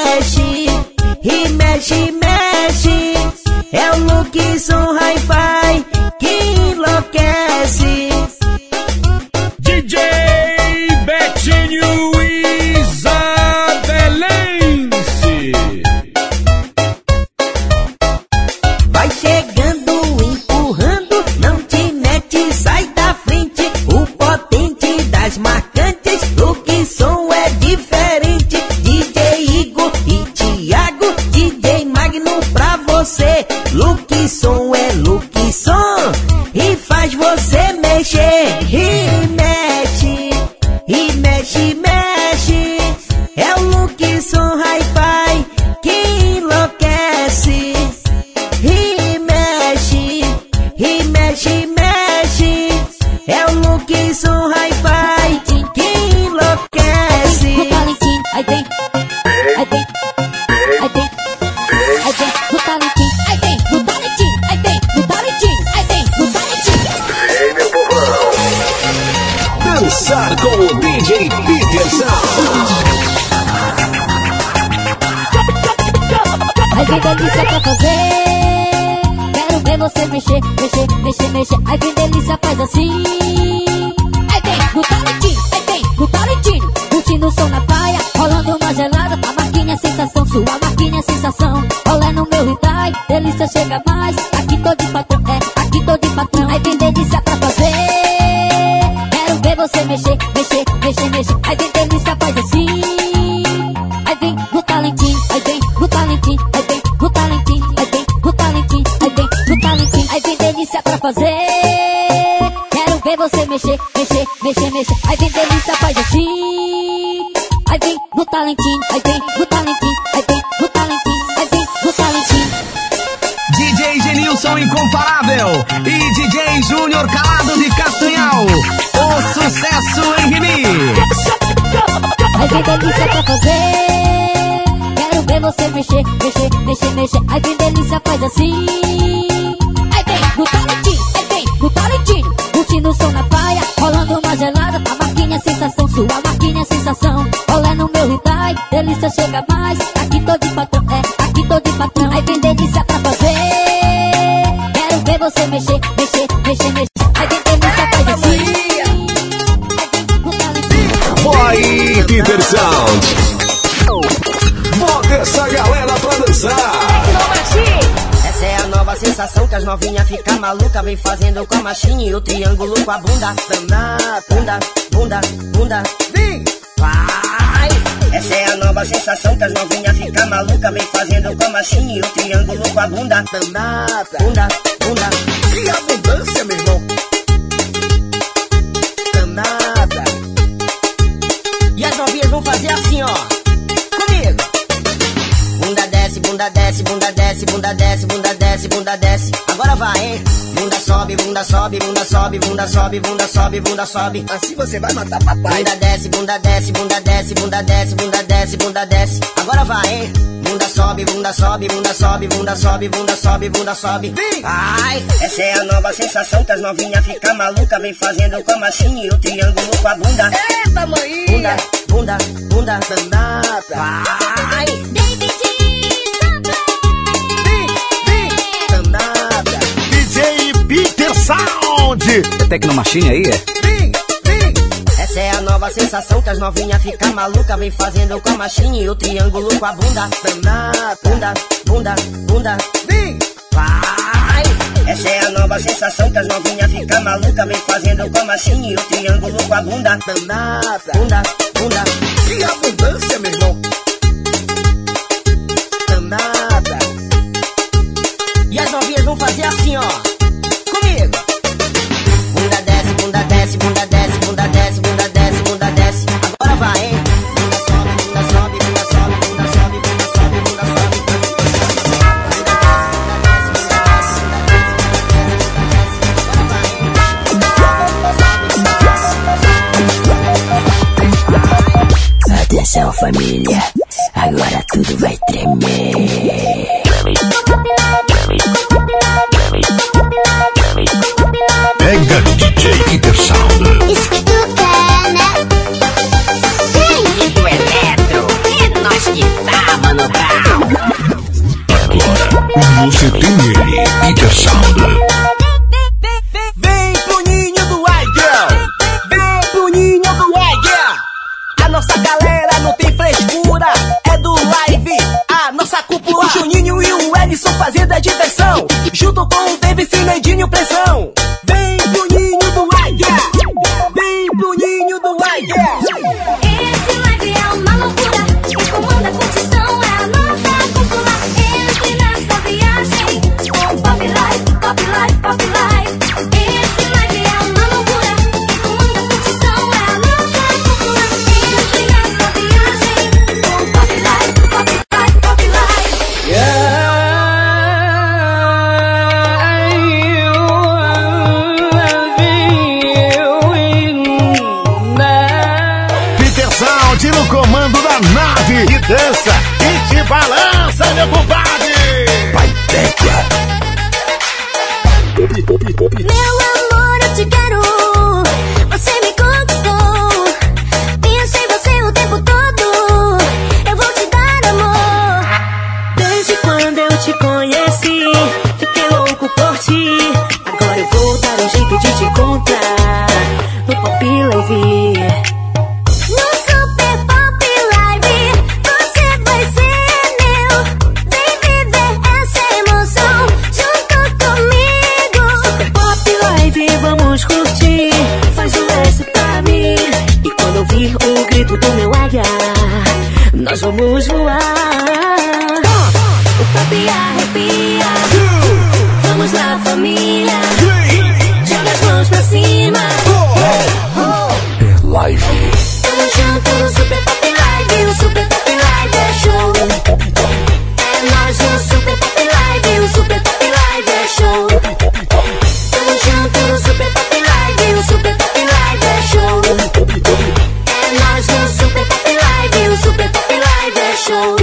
Speaker 6: mexe, mexe. É o look som hi-fi que enlouquece.
Speaker 12: DJ Betinho Isabelense.
Speaker 6: Vai chegando, empurrando, não te mete, sai da frente. O potente das marcantes, o que som é diferente. DJ Igor e Thiago, DJ Magno pra você. Look som é look som, e faz você mexer. E mexe, mexe. É o look som hi-fi que
Speaker 3: dançar com o DJ Peter Sound.
Speaker 5: Ai, que delícia pra fazer. Quero ver você mexer, mexer, mexer, mexer. Ai, que delícia, faz assim. Ai, vem no talentinho, ai, vem no talentinho. Curtindo o som na praia, rolando uma gelada. A marquinha sensação, sua marquinha sensação. Olé no meu Hyundai, delícia chega mais. Aqui tô de patrão, aqui tô de patrão. Ai, vem delícia pra fazer. Quero ver você mexer, mexer, mexer, mexer. Ai, vem delícia, faz assim. Ai, vem no talentinho, ai, vem no talentinho. Ai, vem no talentinho, ai, vem no talentinho. Ai, vem no talentinho. Ai, vem delícia pra fazer. Quero ver você mexer, mexer, mexer, mexer. Ai, vem delícia, faz assim. Ai, vem no talentinho, ai, vem no talentinho. Ai, vem no talentinho, ai, vem no talentinho.
Speaker 10: DJ Genilson Incomparável e DJ Júnior Calado de Castanhal. O sucesso em remix.
Speaker 5: Ai, vem delícia pra fazer. Quero ver você mexer, mexer, mexer, mexer. Ai, vem delícia, faz assim. Ai, vem no talentinho, ai, vem no talentinho. Curtindo o som na praia, rolando uma gelada. A marquinha sensação, sua marquinha sensação. Olé no meu Hyundai, delícia chega mais. Aqui tô de patrão, aqui tô de patrão. Ai, vem delícia pra fazer. Quero ver você mexer, mexer, mexer, mexer. Ai, vem delícia, faz assim.
Speaker 3: Boy Peter Sound. Bota essa galera pra dançar.
Speaker 4: Essa é a nova sensação que as novinhas ficam maluca. Vem fazendo com a machine e o triângulo com a bunda. Bunda, bunda, bunda, vem, vai. Essa é a nova sensação que as novinhas ficam maluca. Vem fazendo com a machine e o triângulo com a bunda. Bunda, bunda.
Speaker 9: Que abundância, meu irmão.
Speaker 4: Danada. E as novinhas vão fazer assim, ó. Comigo. Bunda desce, bunda desce, bunda desce, bunda desce, bunda desce, bunda desce. Agora vai, hein? Bunda sobe, bunda sobe, bunda sobe, bunda sobe, bunda sobe, bunda sobe.
Speaker 9: Assim você vai matar papai.
Speaker 4: Bunda desce, bunda desce, bunda desce, bunda desce, bunda desce, bunda desce. Agora vai, hein? Bunda sobe, bunda sobe, bunda sobe, bunda sobe, bunda sobe, bunda sobe. Ai, essa é a nova sensação que as novinhas ficam maluca. Vem fazendo com a machine e o triângulo com a bunda.
Speaker 9: Eita, mãe.
Speaker 4: Bunda, bunda, bunda, danada. Vai.
Speaker 1: DJ Peter Sound.
Speaker 10: É Tecnomachine aí, é?
Speaker 4: Essa é a nova sensação que as novinhas ficam maluca. Vem fazendo com a machine e o triângulo com a bunda. Bunda, bunda, bunda, vem, vai. Essa é a nova sensação que as novinhas ficam maluca. Vem fazendo com a machine e o triângulo com a bunda. Bunda, bunda.
Speaker 9: Que abundância, meu irmão.
Speaker 4: Danada. E as novinhas vão fazer assim, ó. Comigo. Bunda desce, bunda desce, bunda desce, bunda desce, bunda desce, bunda desce. Agora vai, hein? Bunda sobe, bunda sobe, bunda sobe, bunda sobe, bunda sobe, bunda sobe.
Speaker 13: Atenção, família, agora tudo vai tremer.
Speaker 1: Pega DJ Peter Sound.
Speaker 5: Isso que tu quer, né?
Speaker 13: E do Eletro, é nós que tá, Mano Brown.
Speaker 1: Agora você tem ele, Peter Sound.
Speaker 6: Vem pro ninho do Águia, vem pro ninho do Águia. A nossa galera não tem frescura, é do live, a nossa cúpula. O Juninho e o Edson fazendo a diversão, junto com o David e Nedinho pressão. Vem pro ninho do Águia, vem pro ninho do Águia.
Speaker 2: Esse live é uma loucura, quem comanda a curtição é a nossa cúpula. Entre nessa viagem com Pop Life, Pop Life, Pop Life. Esse live é uma loucura, quem comanda a curtição é a nossa cúpula. Entre nessa viagem com Pop Life, Pop Life, Pop Life.
Speaker 1: Peter Sound no comando da nave. E dança e te balança, meu compadre. Vai, pega.
Speaker 2: Meu amor, eu te quero. Você me conquistou. grito do meu águia, nós vamos voar. O papi arrepia, vamos lá família, joga as mãos pra cima.
Speaker 1: É live.
Speaker 2: Tamo junto no Super Pop Live, o Super Pop Live é show. É nós no Super Pop Live, o Super Pop Live é show. Tamo junto no Super Pop Live, o Super Pop Live é show. É nós no Super Pop Live, o Super Pop Live é show.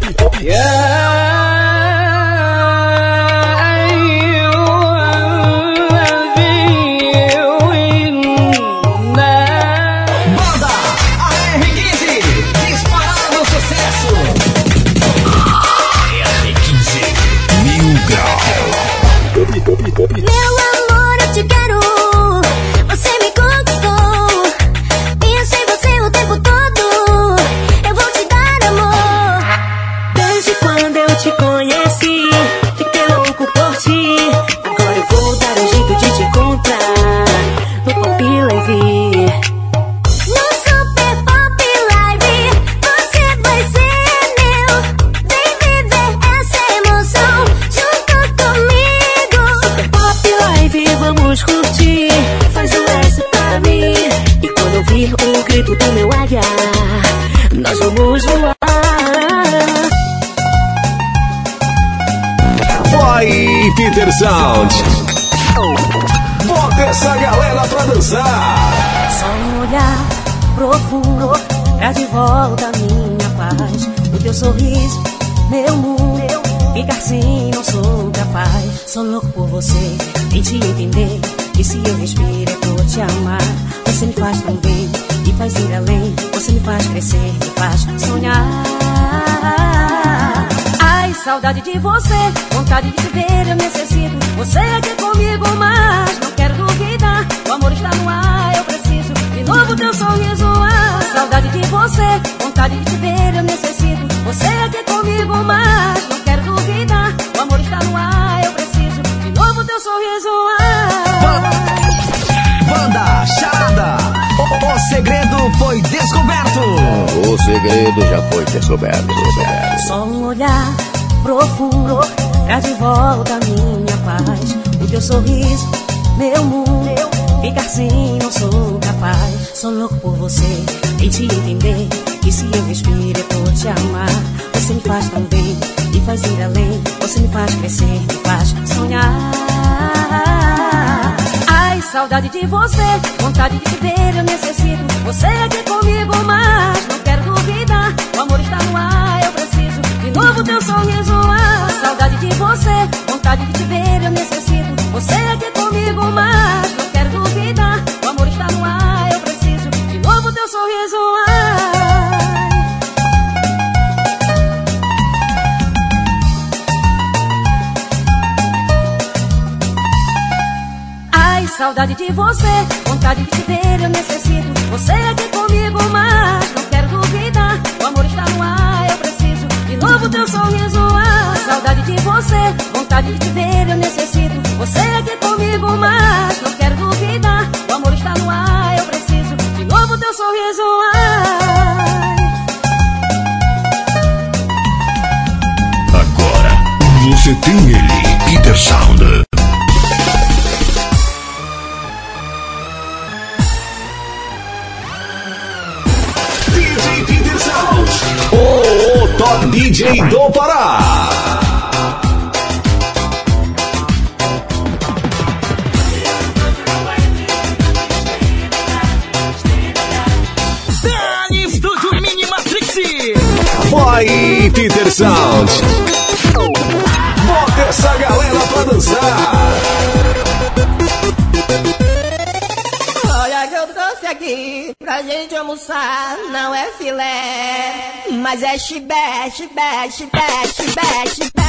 Speaker 2: Meu amor, eu te quero, você me conquistou. Penso em você o tempo todo, eu vou te dar amor. Desde quando eu te conheci, fiquei louco por ti. Agora eu vou dar um jeito de te encontrar no Pop Live. No Super Pop Live, você vai ser meu. Vem viver essa emoção junto comigo. Super Pop Live, vamos curtir. Faz um S pra mim. E quando eu vir o grito do meu águia, nós vamos voar.
Speaker 3: Vai, Peter Sound. Bota essa galera pra dançar.
Speaker 2: Só um olhar profundo traz de volta a minha paz. O teu sorriso, meu mundo. Ficar sem não sou capaz. Sou louco por você, em te entender. E se eu respiro é por te amar. Você me faz tão bem e faz ir além. Você me faz crescer, me faz sonhar. Ai, saudade de você, vontade de te ver, eu necessito. Você aqui comigo, mas não quero duvidar. O amor está no ar, eu preciso de novo teu sorriso. Ah, saudade de você, vontade de te ver, eu necessito. Você aqui comigo, mas não quero duvidar. O amor está no ar, eu preciso de novo teu sorriso.
Speaker 10: Banda Charada, o segredo foi descoberto.
Speaker 1: O segredo já foi descoberto.
Speaker 2: Só um olhar profundo traz de volta a minha paz. O teu sorriso, meu mundo. Ficar sem não sou capaz. Sou louco por você, em te entender. E se eu respiro é por te amar. Você me faz tão bem e faz ir além. Você me faz crescer, me faz sonhar. Ai, saudade de você, vontade de te ver, eu necessito. Você aqui comigo, mas não quero duvidar. O amor está no ar, eu preciso de novo teu sorriso. Ah, saudade de você, vontade de te ver, eu necessito. Você aqui comigo, mas não quero duvidar. O amor está no ar, eu preciso de novo teu sorriso. Ai, saudade de você, vontade de te ver, eu necessito. Você aqui comigo, mas não quero duvidar. O amor está no ar, eu preciso de novo teu sorriso. Ah, saudade de você, vontade de te ver, eu necessito. Você aqui comigo, mas não quero duvidar. O amor está no ar, eu preciso de novo teu sorriso.
Speaker 1: Agora você tem ele, Peter Sound.
Speaker 3: DJ Peter Sound, o top DJ do Pará. Vai, Peter Sound. Bota essa galera pra dançar.
Speaker 6: Olha que eu trouxe aqui pra gente almoçar. Não é filé, mas é chibé, chibé, chibé, chibé, chibé.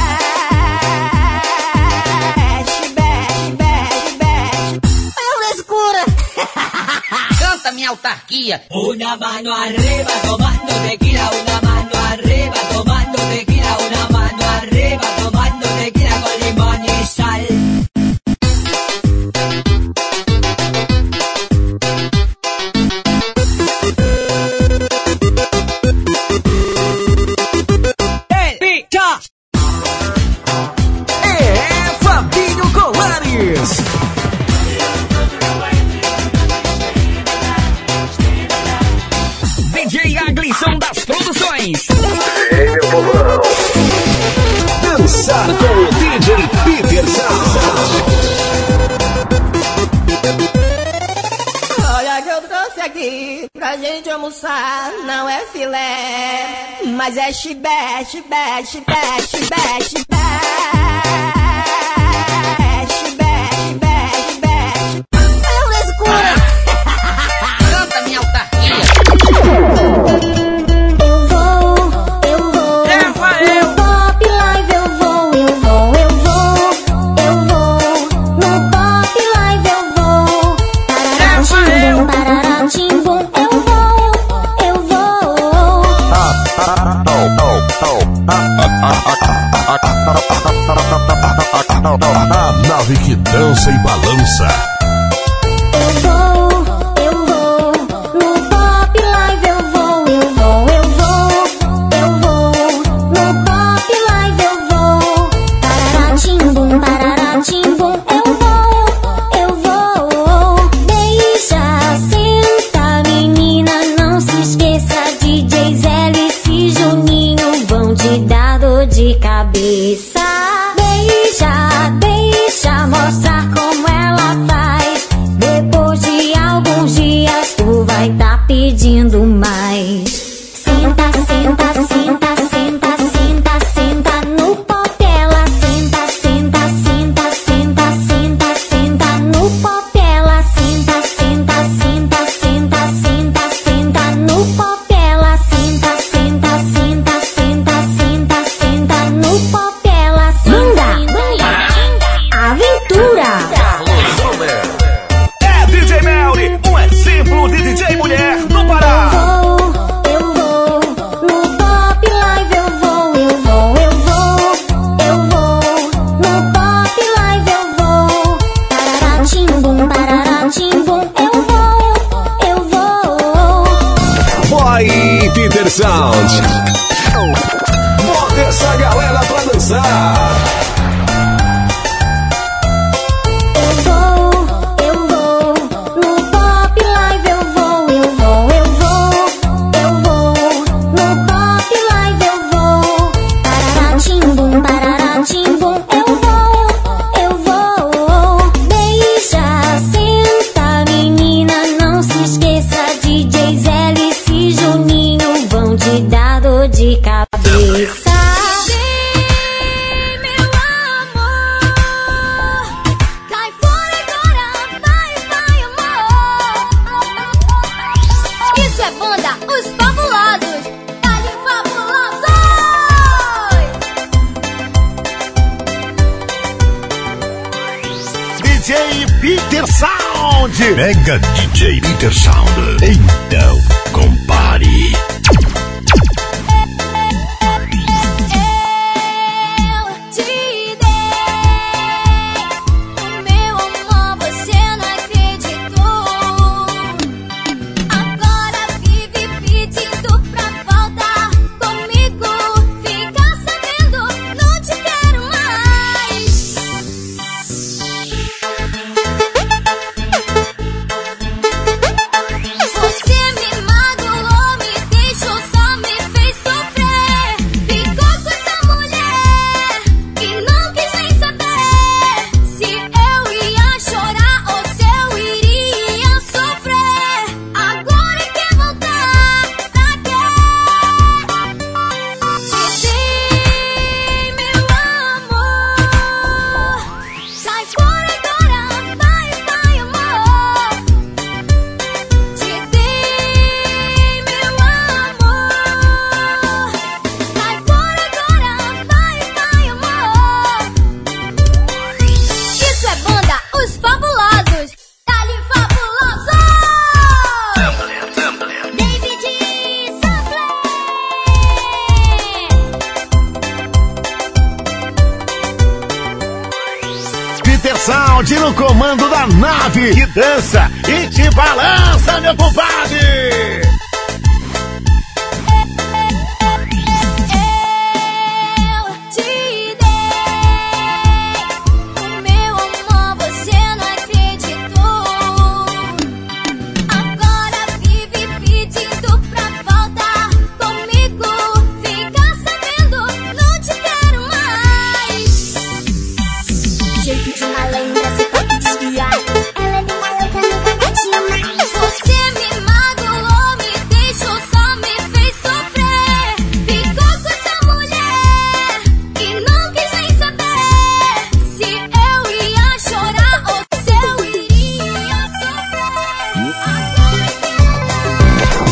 Speaker 6: Chibé, chibé, chibé. Olha a frescura.
Speaker 4: Canta minha autarquia. Una mano arriba tomando tequila, una mano arriba tomando tequila, una mano arriba tomando tequila con limón y sal.
Speaker 11: mais.
Speaker 3: Ei, meu povão. Dançar com o DJ Peterson.
Speaker 6: Olha que eu trouxe aqui pra gente almoçar. Não é filé, mas é chibé, chibé, chibé, chibé, chibé. Chibé, chibé, chibé. É frescura.
Speaker 4: Canta, minha autarquia.
Speaker 5: Eu vou.
Speaker 4: Leva eu.
Speaker 5: No Pop Live eu vou. No Pop Live eu vou. Pararatim-bum, eu vou.
Speaker 1: A nave que dança e balança.
Speaker 5: Eu vou. No Pop Live eu vou. No Pop Live eu vou. Pararatim-bum, eu vou. Deixa, senta, menina, não se esqueça. DJ Zélio e Juninho vão te dar dor de cabeça. Deixa mostrar como ela faz. Depois de alguns dias tu vai tá pedindo mais. Senta, senta, senta, senta, senta, senta no pop. Ela senta, senta, senta, senta, senta, senta no pop. Ela senta, senta, senta, senta, senta, senta no pop. Ela senta, senta, senta, senta, senta, senta no pop. Ela senta. Aventura.
Speaker 3: É DJ Melry, um exemplo de DJ mulher no Pará.
Speaker 5: Eu vou. No Pop Live eu vou. No Pop Live eu vou. Pararatim-bum, eu vou.
Speaker 3: Boy Peter Sound. Bota essa galera pra dançar.
Speaker 5: Eu vou. No Pop Live eu vou. No Pop Live eu vou. Pararatim-bum, eu vou. Deixa, senta, menina, não se esqueça. DJ Zélio e Juninho vão te dar dor de cabeça.
Speaker 2: Isso é banda Os Fabulosos. Dali Fabulosos.
Speaker 3: DJ Peter Sound.
Speaker 1: Mega DJ Peter Sound. Então, compare.
Speaker 2: Eu te dei o meu amor, você não acreditou. Agora vive pedindo pra voltar comigo. Fica sabendo, não te quero mais. Você me magoou, me deixou só, me fez sofrer. Ficou com essa mulher e não quis nem saber se eu ia chorar ou se eu iria sofrer. Agora quer voltar pra quê? Te dei meu amor, sai fora agora, vai amor. Te dei meu amor, sai fora agora, vai amor. Isso é banda Os Fabulosos. Dali Fabulosos. David Sampler.
Speaker 3: Peter Sound no comando da nave que dança e te balança, meu compadre.
Speaker 2: Eu te dei o meu amor, você não acreditou. Agora vive pedindo pra voltar comigo.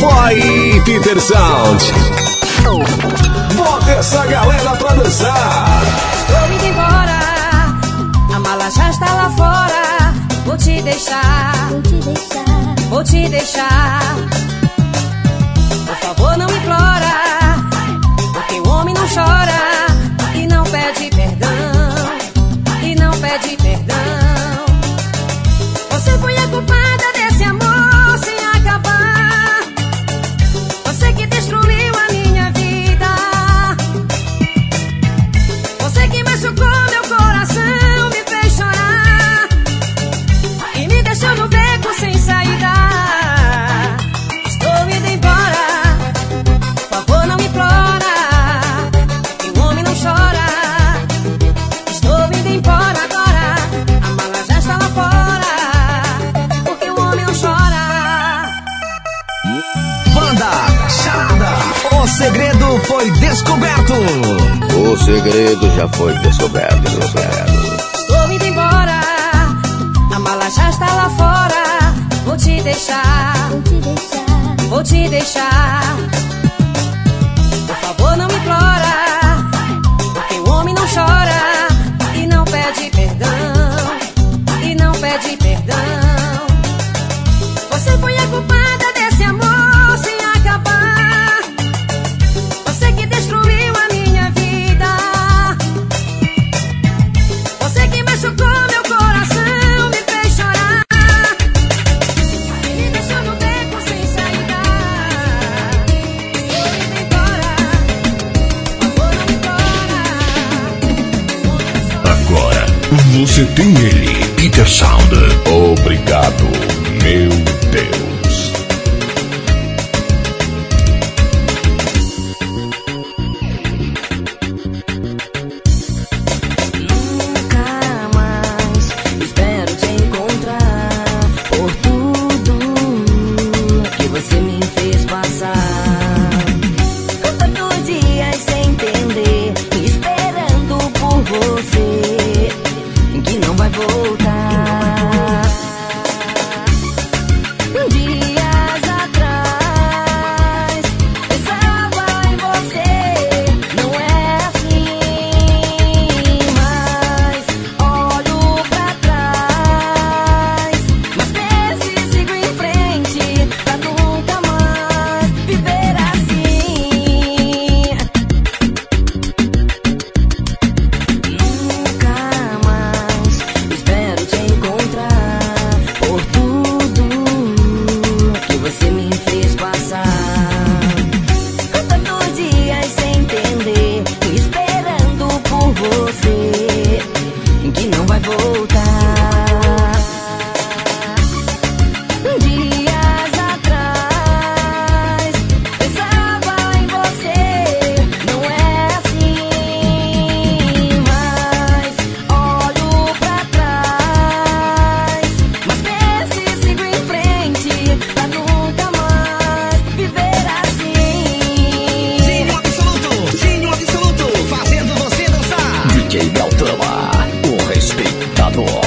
Speaker 3: Boy Peter Sound. Bota essa galera pra dançar.
Speaker 2: Estou indo embora, a mala já está lá fora. Vou te deixar, vou te deixar. Por favor, não implora, porque o homem não chora e não pede perdão, e não pede perdão. Você foi a culpada desse amor sem acabar. Você que destruiu a minha vida. Você que machucou meu coração, me fez chorar e me deixou no beco sem saída. Estou indo embora, por favor não me implora, que o homem não chora. Estou indo embora agora, a mala já está lá fora, porque o homem não chora.
Speaker 10: Banda Charada, o segredo foi descoberto.
Speaker 14: O segredo já foi descoberto.
Speaker 2: Estou indo embora, a mala já está lá fora. Vou te deixar, vou te deixar. Por favor, não me implora, porque o homem não chora e não pede perdão, e não pede perdão. Você foi a culpada desse amor sem acabar. Você que destruiu a minha vida. Você que machucou meu coração, me fez chorar e me deixou no beco sem saída. Estou indo embora, por favor não me implora.
Speaker 1: Agora você tem ele, Peter Sound. Obrigado, meu Deus.
Speaker 2: Nunca mais espero te encontrar por tudo que você me fez passar. Tantos dias sem entender, esperando por você, que não vai voltar. Dias atrás pensava em você, não é assim mais. Olho pra trás, mas penso e sigo em frente pra nunca mais viver assim. Nunca mais espero te encontrar por tudo que você me fez passar. Tantos dias sem entender, esperando por você, que não vai voltar. Dias atrás pensava em você, não é assim mais. Olho pra trás, mas penso e sigo em frente pra nunca mais viver assim.
Speaker 10: Zinho absoluto, fazendo você dançar.
Speaker 14: DJ Beltrama, o respeitador.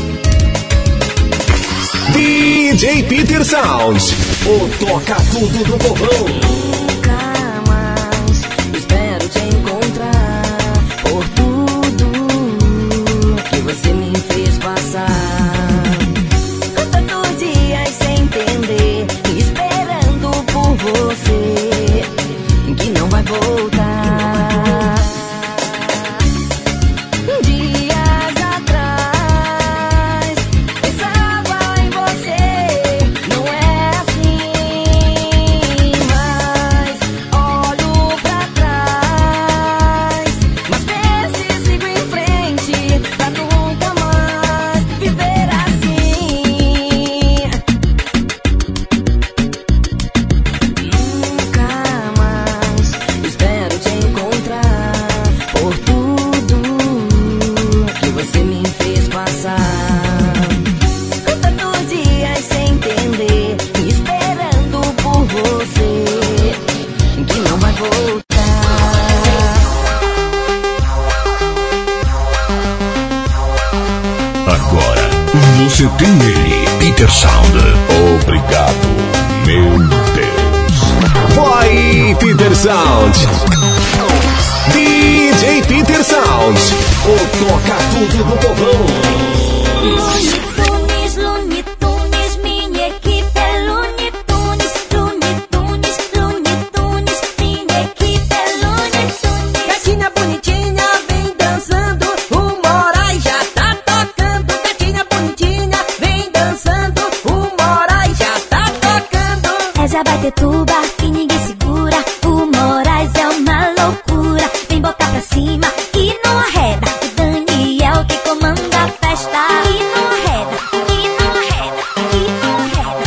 Speaker 3: DJ Peter Sound. O toca tudo do povão.
Speaker 2: Nunca mais espero te encontrar por tudo que você me fez passar. Tantos dias sem entender, esperando por você, que não vai voltar. Dias atrás pensava em você, não é assim mais. Olho pra trás, mas penso e sigo em frente pra nunca mais viver assim. Nunca mais espero te encontrar por tudo que você me fez passar. Tantos dias sem entender, esperando por você, que não vai voltar.
Speaker 1: Agora você tem ele, Peter Sound. Obrigado, meu Deus.
Speaker 15: Sound. DJ Peter Sound. O toca tudo do povão.
Speaker 5: Looney Tunes, minha equipe é Looney Tunes. Looney Tunes, Looney Tunes, minha equipe é Looney Tunes.
Speaker 6: Gatinha bonitinha vem dançando, o Moraes já tá tocando. Gatinha bonitinha vem dançando, o Moraes já tá tocando.
Speaker 5: Essa batetuba que ninguém segura, o Moraes é uma loucura. Vem botar pra cima e não arreda. O Daniel que comanda a festa. E não arreda, e não arreda, e não arreda.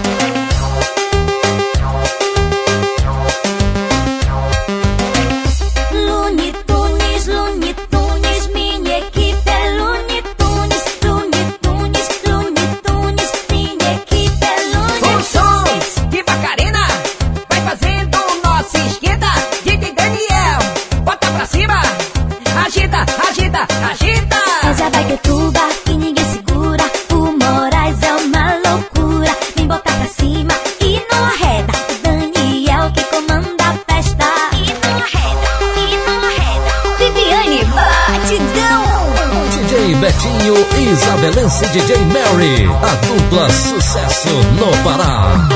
Speaker 5: Looney Tunes, minha equipe é Looney Tunes. Looney Tunes, minha equipe é Looney
Speaker 6: Os sons de Macarena vai fazendo o nosso esquenta. DJ Daniel, bota pra cima, agita, agita, agita.
Speaker 5: Essa batetuba que ninguém segura, o Moraes é uma loucura. Vem botar pra cima e não arreda. O Daniel que comanda a festa. E não arreda, e não arreda. Viviane Batidão.
Speaker 16: DJ Betinho e Isabelense DJ Mary, a dupla sucesso no Pará.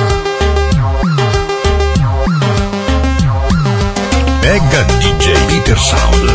Speaker 1: Mega DJ Peter Sound.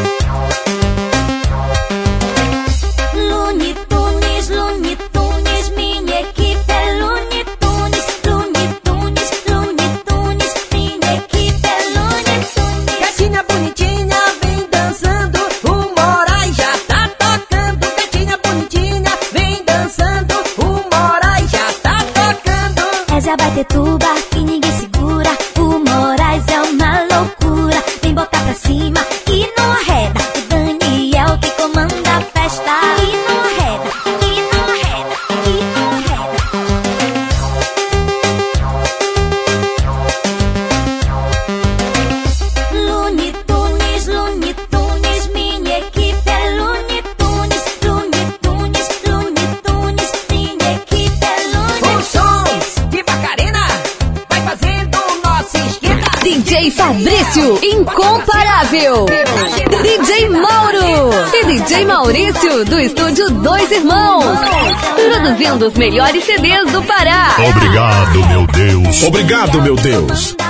Speaker 5: Looney Tunes, minha equipe é Looney Tunes. Looney Tunes, minha equipe é Looney Tunes.
Speaker 6: Gatinha bonitinha vem dançando, o Moraes já tá tocando. Gatinha bonitinha vem dançando, o Moraes já tá tocando.
Speaker 5: Essa batetuba que ninguém segura, o Moraes é uma loucura. Vem botar pra cima e não arreda. O Daniel que comanda a festa. E não arreda, e não arreda, e não arreda. Looney Tunes, minha equipe é Looney Tunes. Looney Tunes, minha equipe é Looney
Speaker 6: Os sons de Macarena vai fazendo o nosso esquenta.
Speaker 11: DJ Fabrício, incomparável. DJ Mauro e DJ Maurício, do estúdio Dois Irmãos. Produzindo os melhores CDs do Pará.
Speaker 1: Obrigado, meu Deus.
Speaker 15: Obrigado, meu Deus.